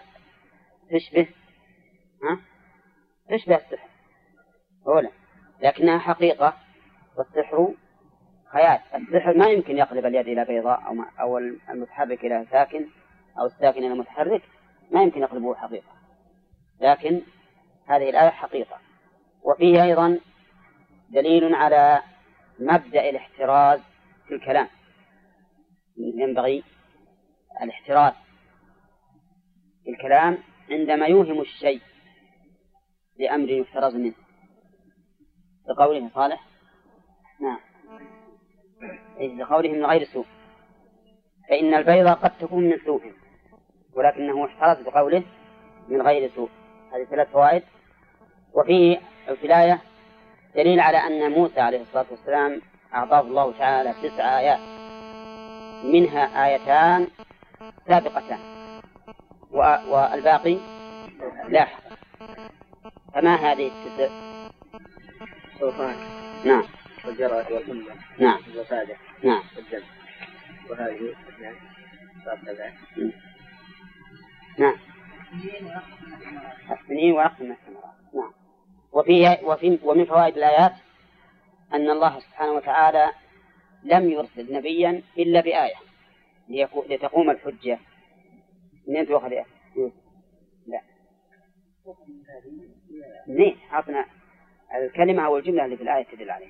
تشبه السحر أولا، لكنها حقيقة، والسحر خيال. السحر ما يمكن يقلب اليد إلى بيضاء أو المتحرك إلى ساكن أو الساكن إلى متحرك، ما يمكن يقلبه حقيقة، لكن هذه الآية حقيقة. وفيه أيضا دليل على مبدأ الاحتراز في الكلام، ينبغي الاحتراز في الكلام عندما يوهم الشيء لأمر يحترز منه، بقوله صالح نعم بقوله من غير سوء، فإن البيضة قد تكون من سوء ولكنه احترز بقوله من غير سوء. هذه 3 فوائد. وفيه في الآية دليل على أن موسى عليه الصلاة والسلام أعطاه الله تعالى 9 آيات، منها 2 سابقتان والباقي لاحقا. فما هذه التسع؟ صوفان. نعم. والجراد والحمى. نعم. والفادة. نعم. والدم. وهذه اثنان. نعم. السنين وأقصى من الثمرات. نعم. ومن فوائد الآيات أن الله سبحانه وتعالى لم يرسل نبيا إلا بآية لتقوم الحجة. منين تأخذ آية؟ لا. منين؟ عطنا الكلمة أو الجملة اللي في الآية تدل عليها.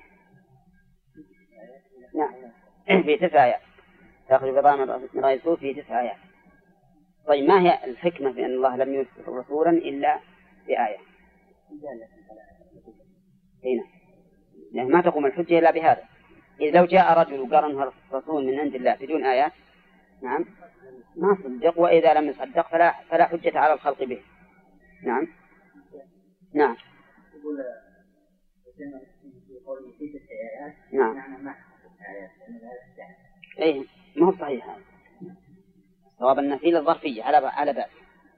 نعم. في 9 آيات. تأخذ بضامن من رئيسه في 9 آيات. طيب ما هي الحكمة في أن الله لم يرسل رسولا إلا بآية؟ هنا يعني ما تقوم الحجة إلا بهذا. إذا لو جاء رجل وقال أنه رسول من عند الله بدون آيات، نعم، ما صدق، وإذا لم يصدق فلا حجة على الخلق به. نعم. نعم. نعم. إيه ما هو صحيح هذا. صواب أن فيه الظرفية على باب،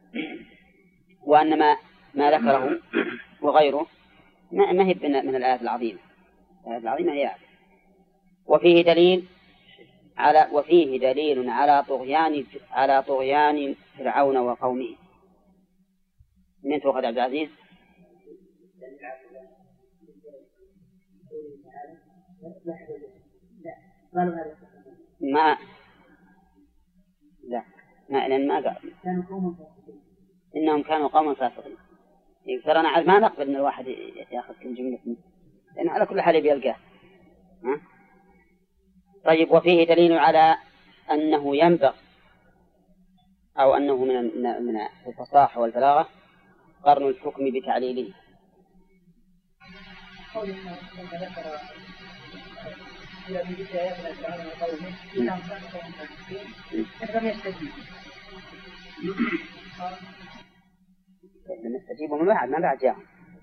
وأن ما ذكره وغيره ما هي من الآيات العظيمة. الآيات العظيمة هي آيات. وفيه دليل على طغيان فرعون وقومه. من تؤخذ عبد العزيز؟ لأن ما قال إنهم كانوا قوما فاسقين. ترى أنا ما نقبل أن الواحد يأخذ كل جملة منه، لأن على كل حال بيلقاه. طيب. وفيه دليل على أنه ينبغي أو أنه من الفصاحة والبلاغة قرن الحكم بتعليله. لم يستجيبوا من ما بعد جاءهم.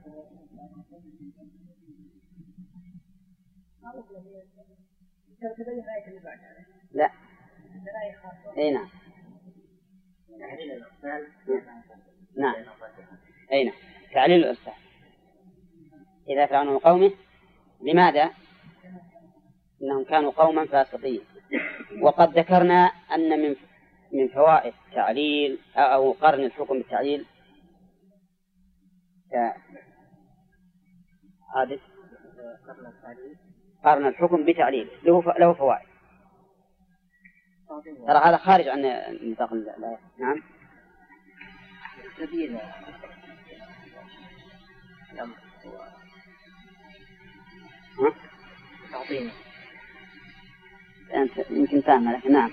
لا. أي نعم. نعم. أي نعم. تعليل الإرسال إذا فرعون وقومه. لماذا؟ إنهم كانوا قوما فاسقين. وقد ذكرنا أن من فوائد تعليل أو قرن الحكم بالتعليل عادة قرن الحكم بتعليل له فوائد. ترى هذا خارج عن نطاق الآية. نعم. سبيل تعطينا أنت يمكن فاهم لكن نعم.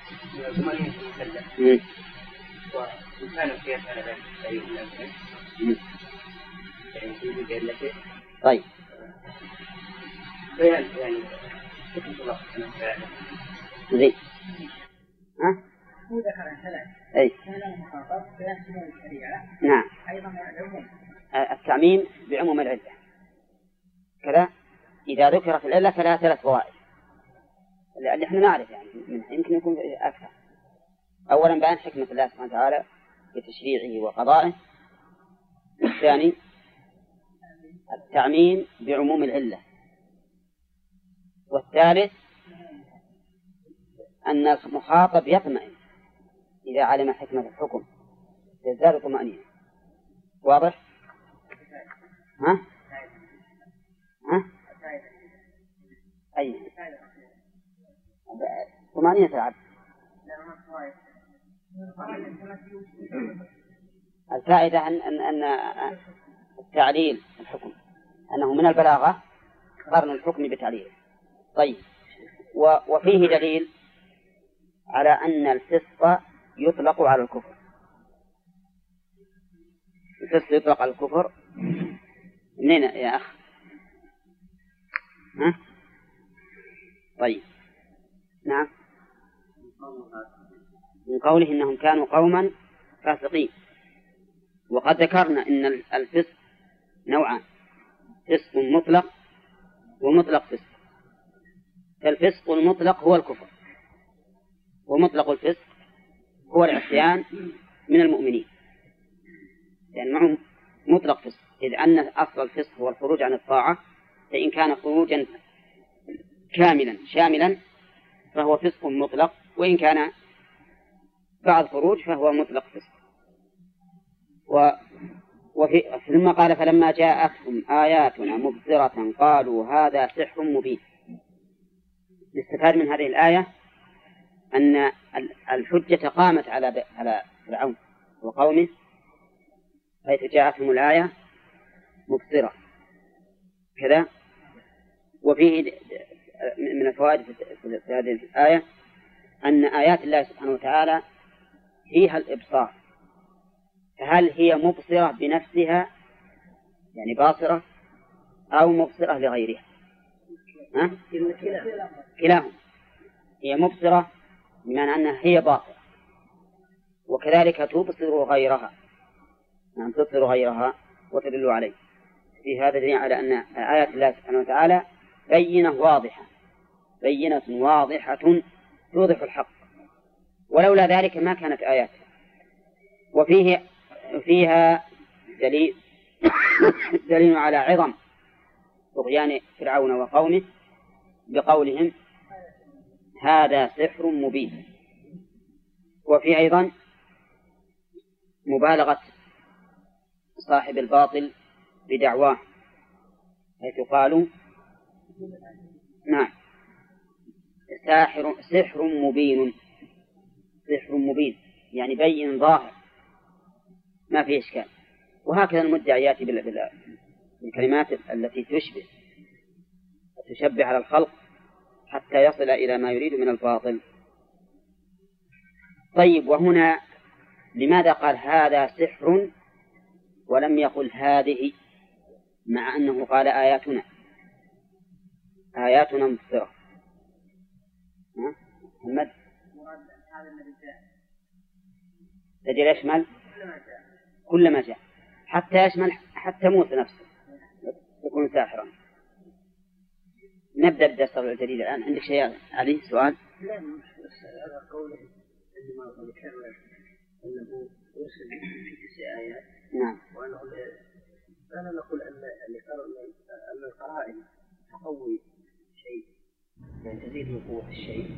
طيب. زين. ها؟ هو ذكر ثلاث. أي. كان المخاطب بيان شمول الشريعة. نعم. أيضا العموم. التعميم بعموم العلة. كذا إذا ذكرت العلة فلها 3 فوائد. اللي احنا نعرف يعني يمكن يكون أكثر. أولا بيان حكمة الله سبحانه وتعالى في تشريعه وقضائه. الثاني التعميم بعموم العلة. والثالث أن المخاطب يطمئن إذا علم حكمة الحكم يزداد طمأنينة. واضح؟ ها؟ أي طمأنينة العبد. الفائدة أن التعليل الحكم أنه من البلاغة قرن الحكم بتعليله. طيب. وفيه دليل على أن الفسق يطلق على الكفر. الفسق يطلق على الكفر منين يا أخ؟ ها؟ طيب. نعم. من قوله إنهم كانوا قوما فاسقين. وقد ذكرنا إن الفسق نوعان: فسق مطلق ومطلق فسق. فالفسق المطلق هو الكفر، ومطلق الفسق هو العصيان من المؤمنين، لأن معهم مطلق فسق. إذ أن أصل الفسق هو الخروج عن الطاعة، فإن كان خروجا كاملا شاملا فهو فسق مطلق، وإن كان بعض خروج فهو مطلق فسق. ثم قال فلما جاءتهم آياتنا مبصرة قالوا هذا سحر مبين. نستفاد من هذه الآية أن الحجة قامت على فرعون وقومه حيث جاءتهم الآية مبصرة كذا. وفيه من الفوائد في هذه الآية أن آيات الله سبحانه وتعالى فيها الإبصار، فهل هي مبصرة بنفسها يعني باصرة أو مبصرة لغيرها؟ كلاهما. هي مبصرة بمعنى أنها هي باصرة، وكذلك تبصر غيرها، يعني تبصر غيرها وتدل عليه. في هذا دليل على أن آيات الله سبحانه وتعالى بينة واضحة توضح الحق، ولولا ذلك ما كانت آيات. وفيها دليل على عظم طغيان فرعون وقومه بقولهم هذا سحر مبين. وفي أيضا مبالغة صاحب الباطل بدعواه حيث قالوا نعم سحر مبين يعني بين ظاهر ما فيه إشكال. وهكذا المدعي يأتي بالكلمات التي تشبه على الخلق حتى يصل إلى ما يريد من الباطل. طيب، وهنا لماذا قال هذا سحر ولم يقل هذه، مع أنه قال آياتنا مبصرة؟ محمد تجد يشمل كل ما جاء، حتى يشمل حتى موسى نفسه يكون ساحرا. نبدأ بالدرس الجديد الآن. عندك شيء علي سؤال؟ لا، هذا قوله عندما ذكرنا أنه يرسل في 9 آيات. نعم. وأنه أنا نقول أن القرائن تقوي شيء يعني تزيد من قوة الشيء.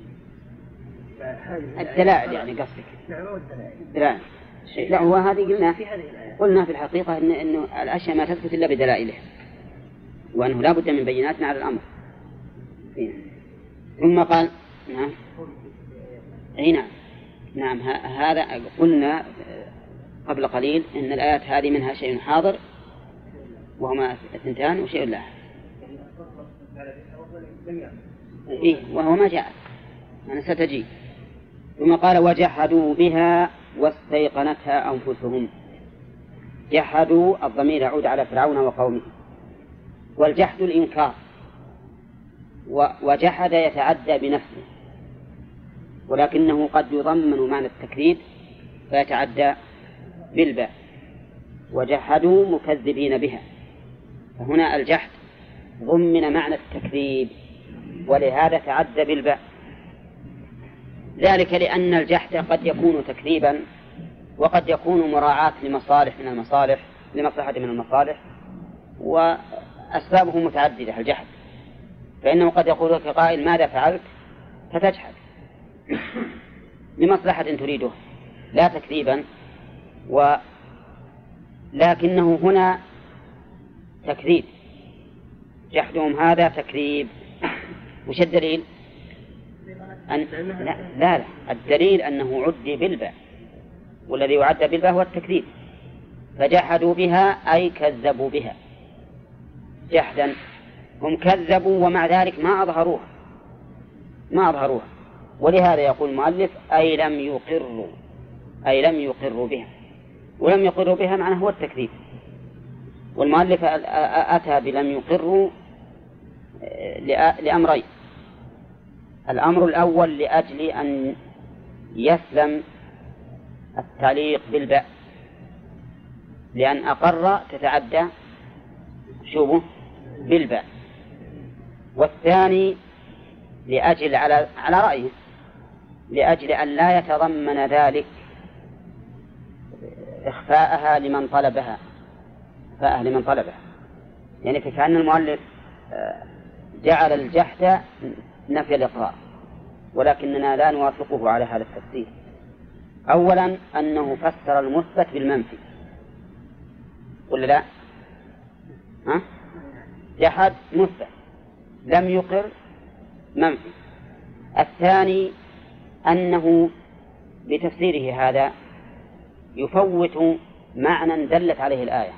الدلائل يعني قصدك؟ نعم، هو الدلائل. دلائل. لا، هو هذه قلنا في الحقيقة إنه الأشياء ما تثبت إلا بدلائله، وأنه لا بد من بينات على الأمر. ثم قال نعم نعم هذا قلنا قبل قليل إن الآيات هذه منها شيء حاضر وهما 2 وشيء لا، وهو ما جاء أنا ستجي. ثم قال وجحدوا بها واستيقنتها أنفسهم. جحدوا الضمير يعود على فرعون وقومه، والجحد الإنكار، وجحد يتعدى بنفسه، ولكنه قد يضمن معنى التكذيب فيتعدى بالباء. وجحدوا مكذبين بها، فهنا الجحد ضمن معنى التكذيب ولهذا تعدى بالباء، ذلك لأن الجحد قد يكون تكذيبا وقد يكون مراعاة لمصالح لمصلحة من المصالح، وأسبابه متعددة. الجحد فإنه قد يقول لك قائل ماذا فعلت فتجحد لمصلحة تريده لا تكذيبا، لكنه هنا تكذيب. جحدهم هذا تكذيب. وش الدليل؟ لا الدليل أنه عد بالباء، والذي يعد بالباء هو التكذيب. فجحدوا بها أي كذبوا بها جحدا. هم كذبوا ومع ذلك ما أظهروها، ولهذا يقول المؤلف أي لم يقروا بها، ولم يقروا بها معناه هو التكذيب. والمؤلف أتى بلم يقروا لأمرين. الأمر الأول لأجل أن يسلم التعليق بالباء، لأن أقر تتعدى شبه بالباء. والثاني لأجل على رأيه لأجل أن لا يتضمن ذلك إخفاءها لمن طلبها، إخفاءها لمن طلبها. يعني كأن المؤلف جعل الجحد نفي الإقرار، ولكننا لا نوافقه على هذا التفسير. أولا أنه فسر المثبت بالمنفي، ولا لا؟ جحد مثبت، لم يقر منفي. الثاني أنه بتفسيره هذا يفوت معنى دلت عليه الآية،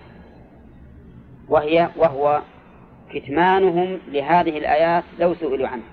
وهو كتمانهم لهذه الآيات لو سئلوا عنها.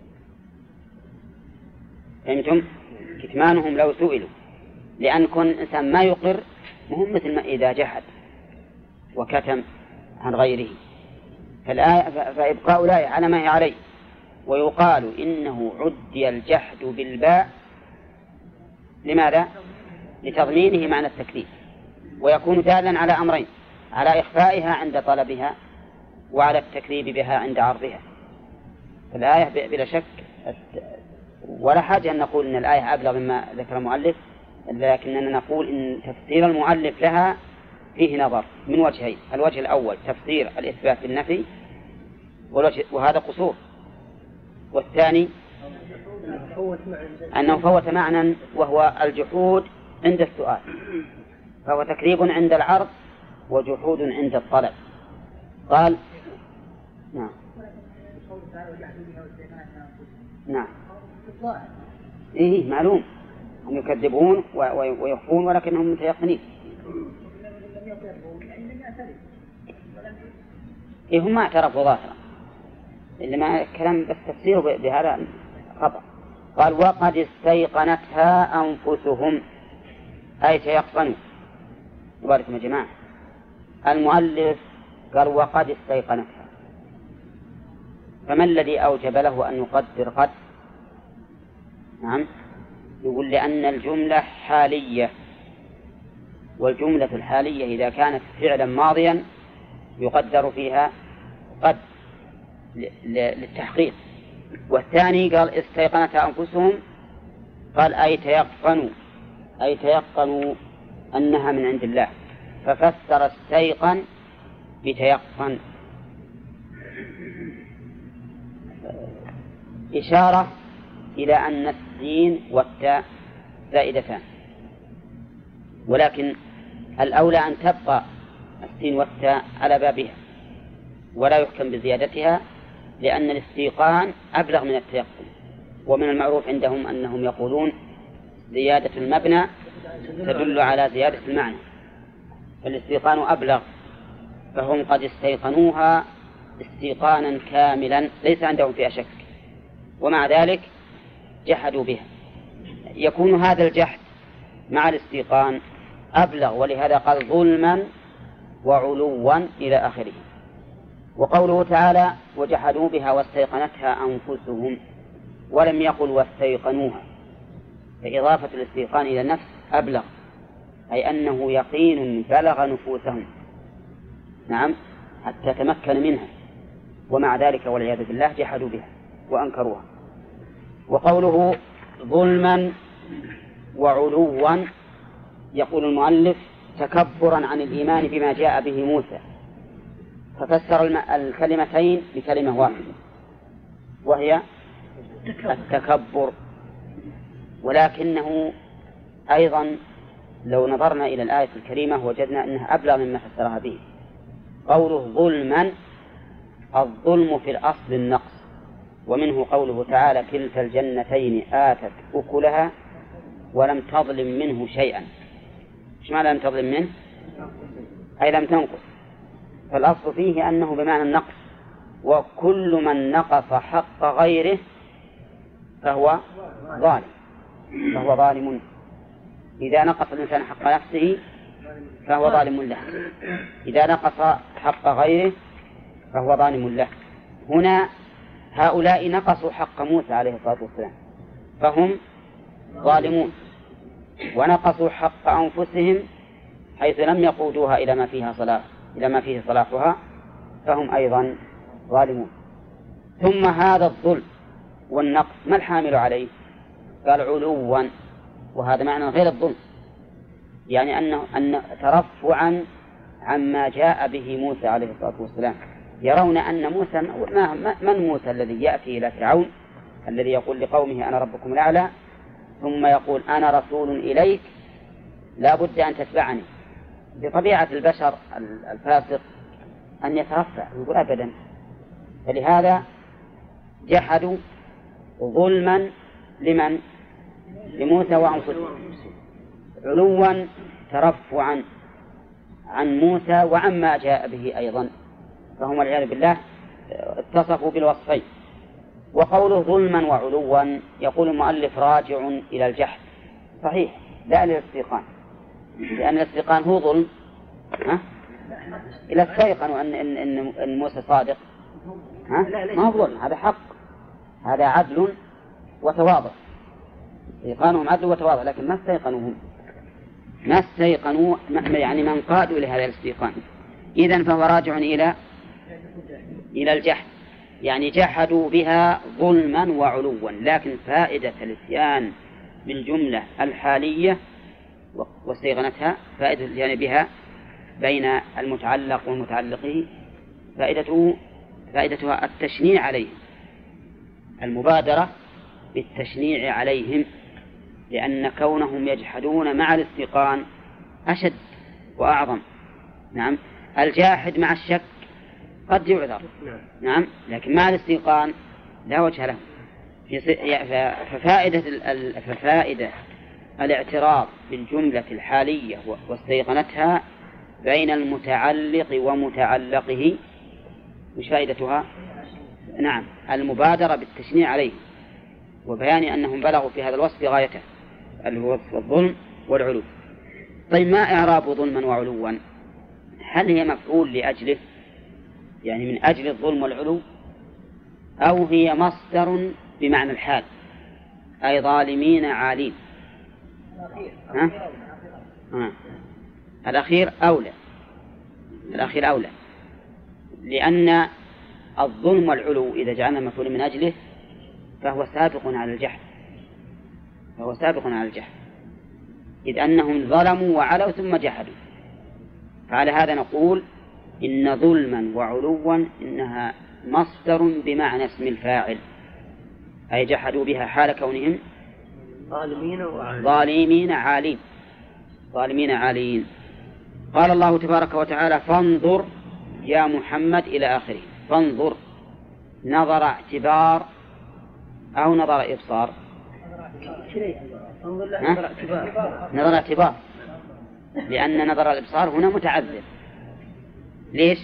فهمتم؟ كتمانهم لو سئلوا، لأن كون الإنسان ما يقر مهم مثل ما إذا جحد وكتم عن غيره. فإبقاء الآية على ما هي عليه. ويقال إنه عدي الجحد بالباء لماذا؟ لتضمينه معنى التكذيب، ويكون دالا على أمرين: على إخفائها عند طلبها، وعلى التكذيب بها عند عرضها. الآية بلا شك، ولا حاجة أن نقول إن الآية أبلغ مما ذكر المؤلف، لكننا نقول إن تفسير المؤلف لها فيه نظر من وجهين: الوجه الأول تفسير الإثبات بالنفي، وهذا قصور. والثاني أنه فوت معنى وهو الجحود عند السؤال، فهو تكذيب عند العرض وجحود عند الطلب. قال نعم نعم إيه معلوم هم يكذبون ويخفون ولكنهم متيقنين. إيه هم ما اعترفوا ظاهرا، إنما كلام بس تفسيره بهذا خطأ. قال وقد استيقنتها أنفسهم، أي تيقنوا. وباركم يا جماعة، المؤلف قال وقد استيقنتها، فما الذي أوجب له أن يقدر قد؟ نعم، يقول لأن الجملة حالية، والجملة الحالية إذا كانت فعلا ماضيا يقدر فيها قد للتحقيق. والثاني قال استيقنتها أنفسهم، قال أي تيقنوا أنها من عند الله، ففسر استيقن بتيقن، إشارة إلى أن السين والتاء زائدتان، ولكن الأولى أن تبقى السين والتاء على بابها ولا يحكم بزيادتها، لأن الاستيقان أبلغ من التيقن. ومن المعروف عندهم أنهم يقولون زيادة المبنى تدل على زيادة المعنى، فالاستيقان أبلغ، فهم قد استيقنوها استيقانا كاملا ليس عندهم فيها شك، ومع ذلك جحدوا بها. يكون هذا الجحد مع الاستيقان أبلغ، ولهذا قال ظلما وعلوا إلى آخره. وقوله تعالى وجحدوا بها واستيقنتها أنفسهم، ولم يقل واستيقنوها، فإضافة الاستيقان إلى النفس أبلغ، أي أنه يقين بلغ نفوسهم، نعم، حتى تمكن منها، ومع ذلك والعياذ بالله جحدوا بها وأنكروها. وقوله ظلما وعلوا، يقول المؤلف تكبرا عن الإيمان بما جاء به موسى، ففسر الكلمتين بكلمة واحدة وهي التكبر. ولكنه أيضا لو نظرنا إلى الآية الكريمة وجدنا أنها أبلغ مما فسرها به. قوله ظلما، الظلم في الأصل النقص، ومنه قوله تعالى كلتا الجنتين آتت أكلها ولم تظلم منه شيئا. إيش معنى لم تظلم منه؟ أي لم تنقص، فالأصل فيه أنه بمعنى النقص، وكل من نقص حق غيره فهو ظالم. إذا نقص الإنسان حق نفسه فهو ظالم له، إذا نقص حق غيره فهو ظالم له. هنا هؤلاء نقصوا حق موسى عليه الصلاة والسلام فهم ظالمون، ونقصوا حق أنفسهم حيث لم يقودوها إلى ما فيه صلاحها فهم أيضا ظالمون. ثم هذا الظلم والنقص ما الحامل عليه؟ قال علوا، وهذا معنى غير الظلم، يعني أن ترفعا عما جاء به موسى عليه الصلاة والسلام. يرون أن موسى من موسى الذي يأتي إلى فرعون الذي يقول لقومه أنا ربكم الأعلى ثم يقول أنا رسول إليك لا بد أن تتبعني. بطبيعة البشر الفاسق أن يترفع يقول أبدا. فلهذا جحدوا ظلما لمن؟ لموسى وأنفسهم، علوا ترفعا عن موسى وعما جاء به أيضا، فهم والعياذ بالله اتصفوا بالوصفين. وقوله ظلما وعلوا يقول المؤلف راجع إلى الجحد، صحيح، لا إلى الاستيقان، لأن الاستيقان هو ظلم، إلى استيقنوا أن موسى صادق، ما هو ظلم، هذا حق، هذا عدل وتواضع. استيقانهم عدل وتواضع، لكن ما استيقنوا يعني من قادوا لهذا الاستيقان. إذن فهو راجع إلى الجحد، يعني جحدوا بها ظلما وعلوا. لكن فائدة الاتيان بالجملة الحالية واستيقنتها فائدة الاتيان بها بين المتعلق والمتعلقه فائدتها التشنيع عليهم، المبادرة بالتشنيع عليهم، لأن كونهم يجحدون مع الاستيقان أشد وأعظم. نعم، الجاحد مع الشك قد يعذر، نعم، لكن مع الاستيقان لا وجه له. ففائدة الاعتراض بالجملة الحالية واستيقنتها بين المتعلق ومتعلقه، مش فائدتها؟ نعم، المبادرة بالتشنيع عليه وبيان أنهم بلغوا في هذا الوصف غايته اللي هو وصف الظلم والعلو. طيب، ما إعراب ظلما وعلوا؟ هل هي مفعول لأجله، يعني من أجل الظلم والعلو، أو هي مصدر بمعنى الحال، أي ظالمين عالين؟ الأخير أولى، لأن الظلم والعلو إذا جعلنا مفعول من أجله فهو سابق على الجحد، إذ أنهم ظلموا وعلوا ثم جحدوا. فعلى هذا نقول إن ظلما وعلوا إنها مصدر بمعنى اسم الفاعل، أي جحدوا بها حال كونهم ظالمين عالين. قال الله تبارك وتعالى فانظر يا محمد إلى آخره. فانظر نظر اعتبار أو نظر إبصار؟ نظر اعتبار، لأن نظر الإبصار هنا متعذر. ليش؟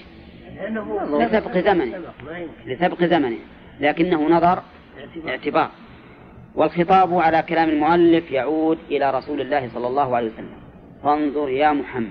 لسبق زمنه، لكنه نظر اعتبار. والخطاب على كلام المؤلف يعود إلى رسول الله صلى الله عليه وسلم. فانظر يا محمد.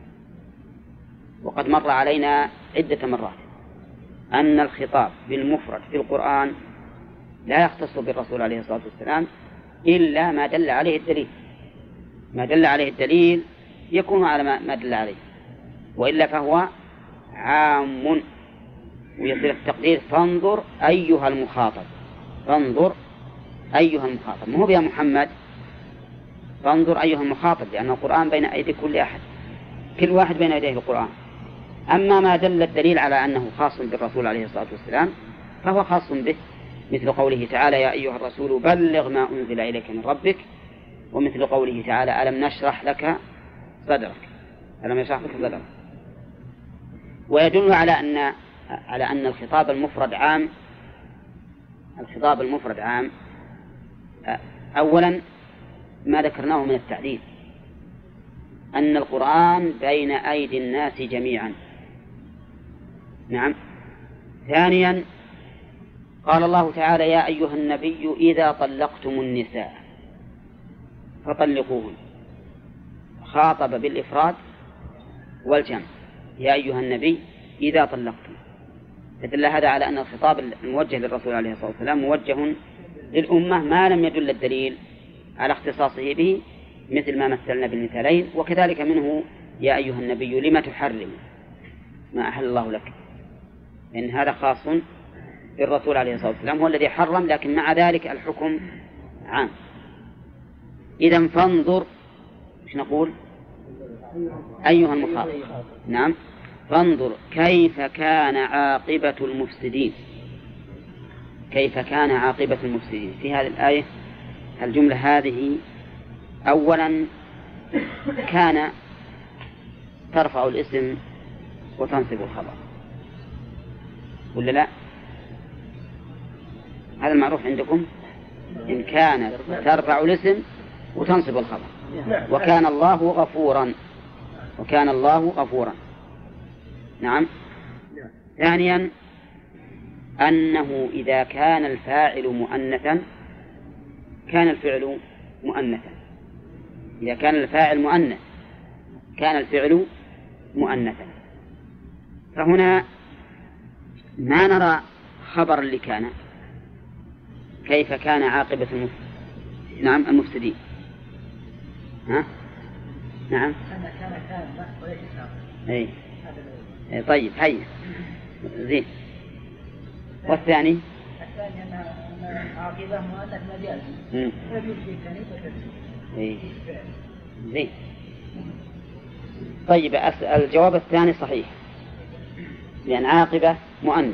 وقد مر علينا عدة مرات أن الخطاب بالمفرد في القرآن لا يختص بالرسول عليه الصلاة والسلام إلا ما دل عليه الدليل. ما دل عليه الدليل يكون على ما دل عليه، وإلا فهو عام. ويصير التقدير فانظر أيها المخاطب، فانظر أيها المخاطب، مو يا محمد، فانظر أيها المخاطب، لأن القرآن بين أيدي كل أحد، كل واحد بين يديه القرآن. أما ما دل الدليل على أنه خاص بالرسول عليه الصلاة والسلام فهو خاص به، مثل قوله تعالى يا أيها الرسول بلغ ما أنزل إليك من ربك، ومثل قوله تعالى ألم نشرح لك صدرك، ألم يشرح لك صدرك. ويدل على أن الخطاب المفرد عام. الخطاب المفرد عام أولا ما ذكرناه من التعديل، أن القرآن بين أيدي الناس جميعا. نعم. ثانيا قال الله تعالى يا أيها النبي إذا طلقتم النساء فطلقوهن، خاطب بالإفراد والجمع، يا أيها النبي إذا طلقتم. فدل هذا على أن الخطاب الموجه للرسول عليه الصلاة والسلام موجه للأمة ما لم يدل الدليل على اختصاصه به، مثل ما مثلنا بالمثالين. وكذلك منه يا أيها النبي لما تحرم ما أحل الله لك، إن هذا خاص بالرسول عليه الصلاة والسلام، هو الذي حرم، لكن مع ذلك الحكم عام. إذن فانظر، مش نقول أيها المخاطب. نعم. فانظر كيف كان عاقبة المفسدين. كيف كان عاقبة المفسدين في هذه الآية. الجملة هذه أولا كان ترفع الاسم وتنصب الخبر ولا لا؟ هذا المعروف عندكم. إن كانت ترفع الاسم وتنصب الخبر. وكان الله غفورا. وكان الله غفورا. نعم. ثانيا أنه إذا كان الفاعل مؤنثا كان الفعل مؤنثا. إذا كان الفاعل مؤنث كان الفعل مؤنثا. فهنا ما نرى خبر اللي كان كيف كان عاقبة نعم المفسدين. ها؟ نعم. أي. طيب هيا زين. والثاني أن عاقبة مؤنث مجازي يجوز في كلمة زين. طيب الجواب الثاني صحيح لأن عاقبة مؤنث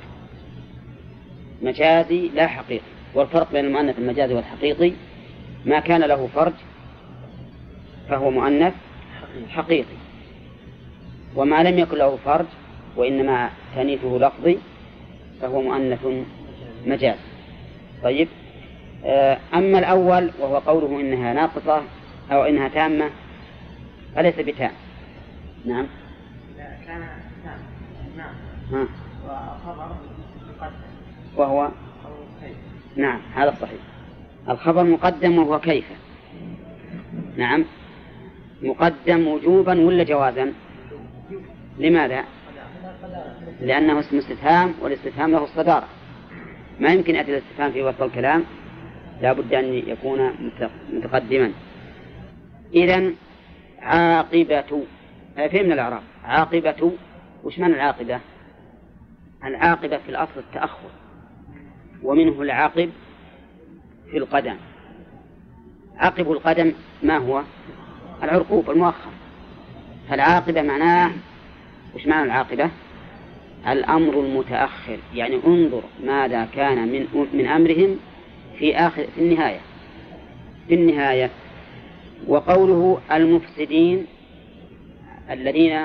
مجازي لا حقيقي. والفرق بين المؤنث المجازي والحقيقي ما كان له فرج فهو مؤنث حقيقي، وما لم يكن له فرج وإنما تانيثه لفظي فهو مؤنث مجازي. طيب أما الأول وهو قوله إنها ناقصة أو إنها تامة أليس بتام؟ نعم. كان تام. نعم. وخبر مقدم وهو نعم هذا صحيح. الخبر مقدم وهو كيف. نعم. مقدم وجوبا ولا جوازا؟ لماذا؟ لأنه اسم استفهام والاستفهام له الصدارة. ما يمكن أتي الاستفهام في وسط الكلام، لا بد أن يكون متقدما. إذن عاقبة فهمنا الإعراب. عاقبة وش معنى العاقبة؟ العاقبة في الأصل التأخر، ومنه العاقب في القدم. عاقب القدم ما هو؟ العرقوب المؤخر. فالعاقبة معناه وش معنى العاقبة؟ الأمر المتأخر، يعني انظر ماذا كان من أمرهم في النهاية. وقوله المفسدين الذين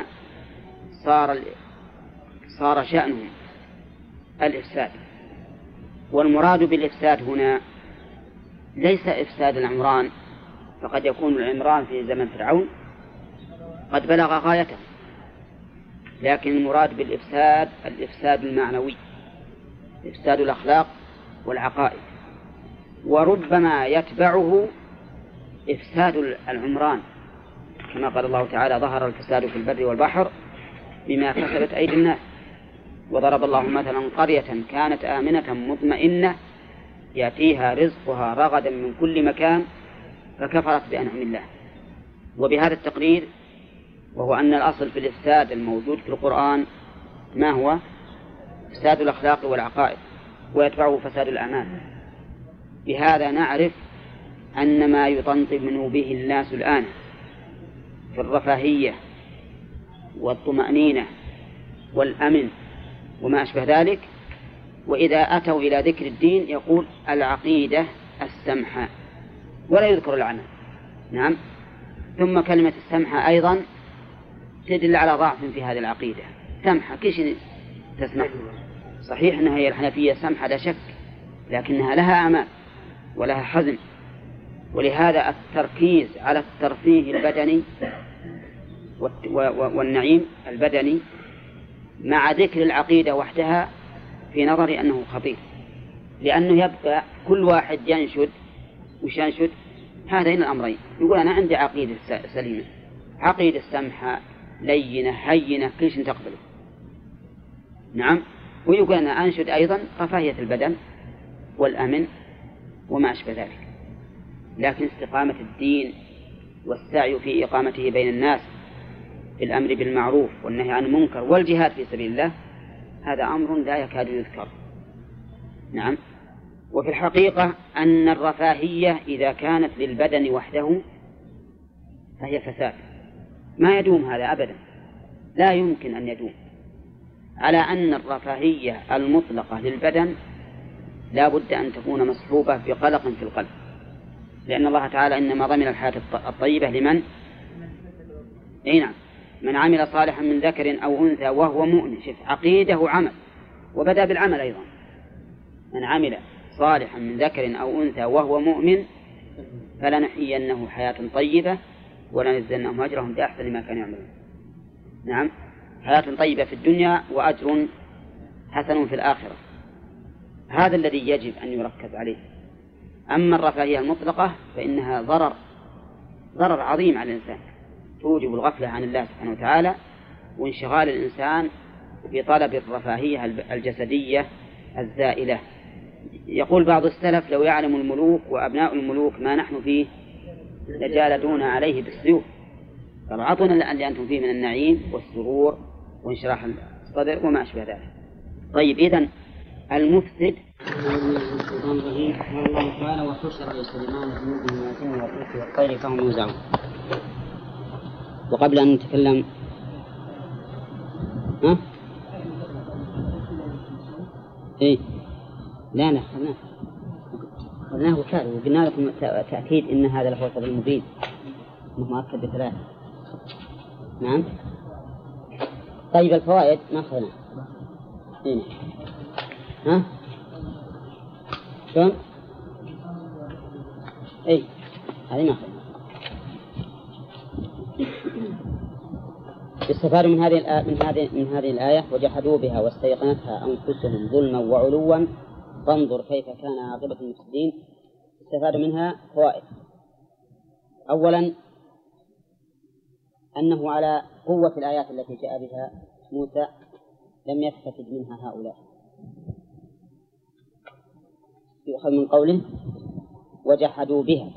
صار شأنهم الإفساد. والمراد بالإفساد هنا ليس إفساد العمران، فقد يكون العمران في زمن فرعون قد بلغ غايته، لكن المراد بالإفساد الإفساد المعنوي، إفساد الأخلاق والعقائد. وربما يتبعه إفساد العمران كما قال الله تعالى ظهر الفساد في البر والبحر بما كسبت أيدي الناس. وضرب الله مثلا قرية كانت آمنة مطمئنة يأتيها رزقها رغدا من كل مكان فكفرت بأنعم الله. وبهذا التقرير وهو أن الأصل في الإفساد الموجود في القرآن ما هو؟ إفساد الأخلاق والعقائد، ويتبعه فساد الأعمال. بهذا نعرف أن ما يطمئن به الناس الآن في الرفاهية والطمأنينة والأمن وما أشبه ذلك، وإذا أتوا إلى ذكر الدين يقول العقيدة السمحة ولا يذكر العمل. نعم. ثم كلمة السمحة أيضا تدل على ضعف في هذه العقيدة. سمحة كيش تسمح؟ صحيح أنها هي الحنفية سمحة لا شك، لكنها لها أعمال ولها حزم. ولهذا التركيز على الترفيه البدني والنعيم البدني مع ذكر العقيدة وحدها في نظري أنه خطير، لأنه يبقى كل واحد ينشد وينشد هذين الأمرين، يقول أنا عندي عقيدة سليمة، عقيدة سمحة لينة هينة كيش تقبله. نعم. ويقول أنا أنشد أيضا رفاهية البدن والأمن وما أشبه ذلك. لكن استقامة الدين والسعي في إقامته بين الناس في الأمر بالمعروف والنهي عن المنكر والجهاد في سبيل الله هذا أمر لا يكاد يذكر. نعم. وفي الحقيقة أن الرفاهية إذا كانت للبدن وحده فهي فساد، ما يدوم هذا أبدا، لا يمكن أن يدوم، على أن الرفاهية المطلقة للبدن لا بد أن تكون مصحوبة بقلق في القلب، لأن الله تعالى إنما ضمن الحياة الطيبة لمن؟ نعم، من عمل صالحا من ذكر أو أنثى وهو مؤمن. شوف، عقيدة وعمل، وبدأ بالعمل أيضا. من عمل صالحا من ذكر أو أنثى وهو مؤمن فلنحيينه حياة طيبة ولنجزينهم أجرهم بأحسن ما كانوا يعملون. نعم، حياة طيبة في الدنيا وأجر حسن في الآخرة، هذا الذي يجب أن يركز عليه. أما الرفاهية المطلقة فإنها ضرر عظيم على الإنسان، توجب الغفلة عن الله سبحانه وتعالى وانشغال الإنسان بطلب الرفاهية الجسدية الزائلة. يقول بعض السلف: لو يعلم الملوك وأبناء الملوك ما نحن فيه لجالدونا عليه بالسيوف. فأعطونا اللي أنتم فيه من النعيم والسرور وانشراح الصدر وما أشبه ذلك. طيب، إذن المفسد الله تعالى: وحشر لسليمان جنوده من الجن والإنس والطير فهم يوزعون. وقبل أن نتكلم لا خذناه وكاله، وقلنا لكم تأكيد إن هذا لهو الفضل المبين، إنه مؤكد بثلاثة. نعم. طيب، الفوائد ما أخذنا. شلون؟ هذه ما أخذنا. استفاد من هذه الآية: وجحدوا بها واستيقنتها أنفسهم ظلما وعلوا فانظر كيف كان عاقبة المفسدين. استفاد منها فوائد. أولا، أنه على قوة الآيات التي جاء بها موسى لم يستفد منها هؤلاء. يؤخذ من قوله وجحدوا بها،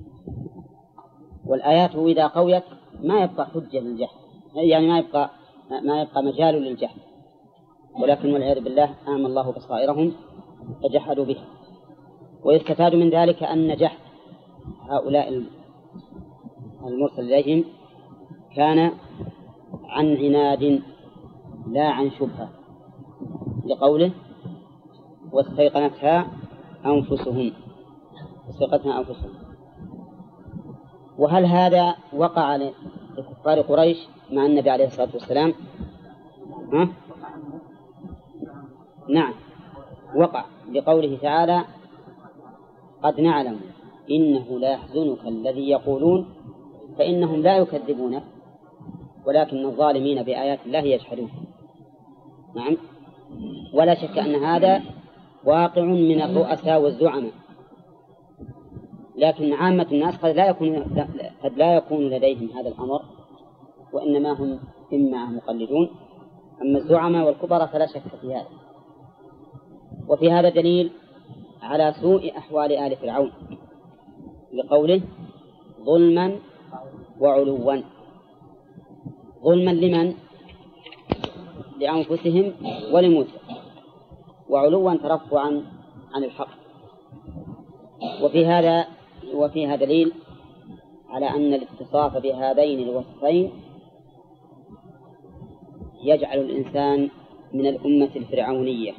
والآيات إذا قويت ما يبقى حجة للجحد، يعني ما يبقى مجال للجحد، ولكن والعياذ بالله أعمى الله بصائرهم فجحدوا بها. ويستفاد من ذلك أن جحد هؤلاء المرسل إليهم كان عن عناد لا عن شبهة، لقوله واستيقنتها أنفسهم. وهل هذا وقع لكفار قريش مع النبي عليه الصلاة والسلام؟ نعم، وقع، لقوله تعالى: قد نعلم إنه لا يحزنك الذي يقولون فإنهم لا يكذبونك ولكن الظالمين بآيات الله يجحدون. نعم، ولا شك أن هذا واقع من الرؤساء والزعماء، لكن عامة الناس قد لا يكون لديهم هذا الأمر، وإنما هم إما مقلدون. أما الزعماء والكبراء فلا شك في هذا. وفي هذا دليل على سوء أحوال آل فرعون، لقوله ظلما وعلوا. ظلما لمن؟ لأنفسهم ولموسى، وعلوا ترفعا عن الحق. وفي هذا دليل على أن الاتصاف بهذين الوصفين يجعل الإنسان من الأمة الفرعونية،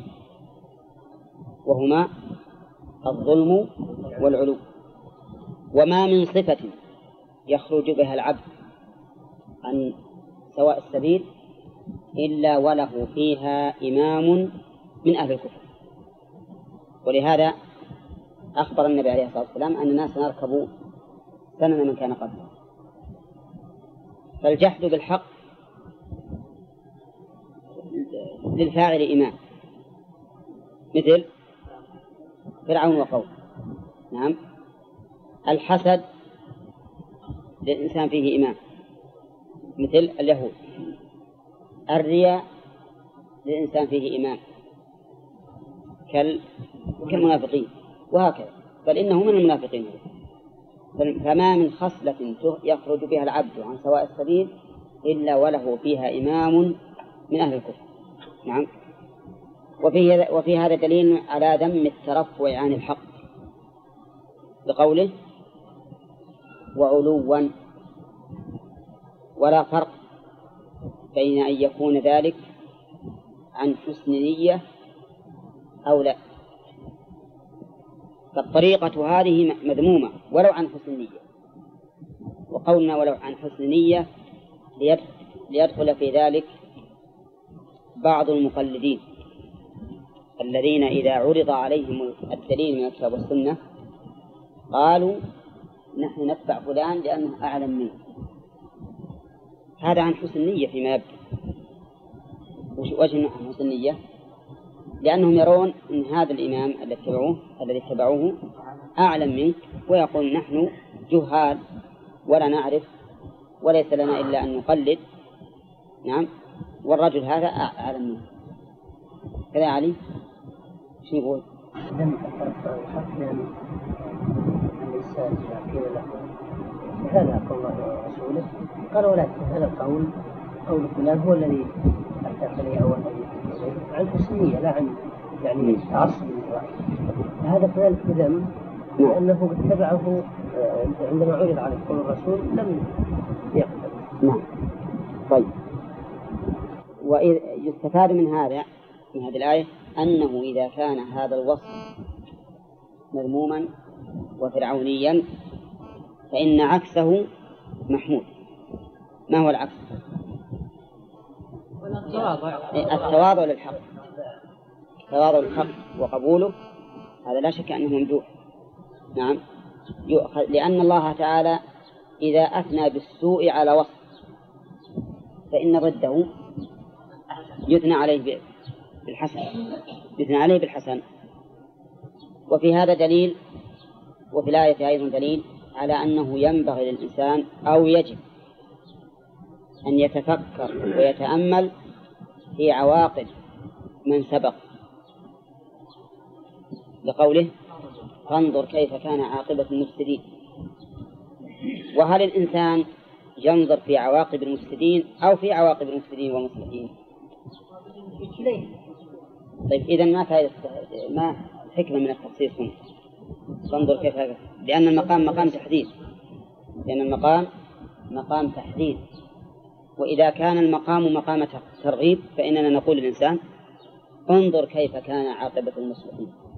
وهما الظلم والعلو. وما من صفة يخرج بها العبد عن سواء السبيل إلا وله فيها إمام من أهل الكفر. ولهذا أخبر النبي عليه الصلاة والسلام أن الناس نركبوا سنن من كان قبله. فالجحد بالحق للفاعل إمام، مثل فرعون وقوم. نعم. الحسد للإنسان فيه إمام، مثل اليهود. الرياء للإنسان فيه إمام كالمنافقين، وهكذا، بل إنه من المنافقين. فما من خصلة يخرج بها العبد عن سواء السبيل إلا وله فيها إمام من أهل الكفر. نعم. وفي هذا دليل على ذم الترفع عن الحق، بقوله وعلوا. ولا فرق بين أن يكون ذلك عن حسن نية أو لا. فالطريقة هذه مذمومة ولو عن حسن نية، وقولنا ولو عن حسن نية ليدخل في ذلك بعض المقلدين الذين إذا عرض عليهم الدليل من الكتاب والسنة قالوا نحن نتبع فلان لأنه أعلم منه. هذا عن حسن نية فيما يبدو. وجه عن حسن نية لأنهم يرون أن هذا الإمام الذي اتبعوه أعلم منك، ويقول نحن جهال ولا نعرف وليس لنا إلا أن نقلد. نعم، والرجل هذا أعلم منه. كذا علي شو يقول؟ لم الحق بين الإنسان إذا قيل له هذا قول الله ورسوله قال ولكن هذا القول قول فلان هو الذي أتى إليه أو الذي عن حسنية لا عن يعني تعصب للرأي. هذا كذلك ذم لأنه اتبعه عندما عرض عليه قول الرسول لم يقبل. نعم. طيب، ويستفاد من هذه الآية أنه إذا كان هذا الوصف مذموما وفرعونيا فإن عكسه محمود. ما هو العكس؟ التواضع للحق. التواضع للحق وقبوله هذا لا شك أنه ممدوح. نعم، لأن الله تعالى إذا أثنى بالسوء على وصف فإن ضده يثنى عليه بالحسن، يثنى عليه بالحسن. وفي هذا دليل، وفي الآية أيضا دليل على أنه ينبغي للإنسان أو يجب أن يتفكر ويتأمل في عواقب من سبق، لقوله فانظر كيف كان عاقبة المفسدين. وهل الإنسان ينظر في عواقب المفسدين أو في عواقب المفسدين والمصلحين؟ طيب، إذن ما حكمة من التخصيص هنا؟ فانظر كيف، لأن المقام مقام تحديد، مقام تحديد. وإذا كان المقام مقام ترغيب فإننا نقول للإنسان انظر كيف كان عاقبة المصلحين.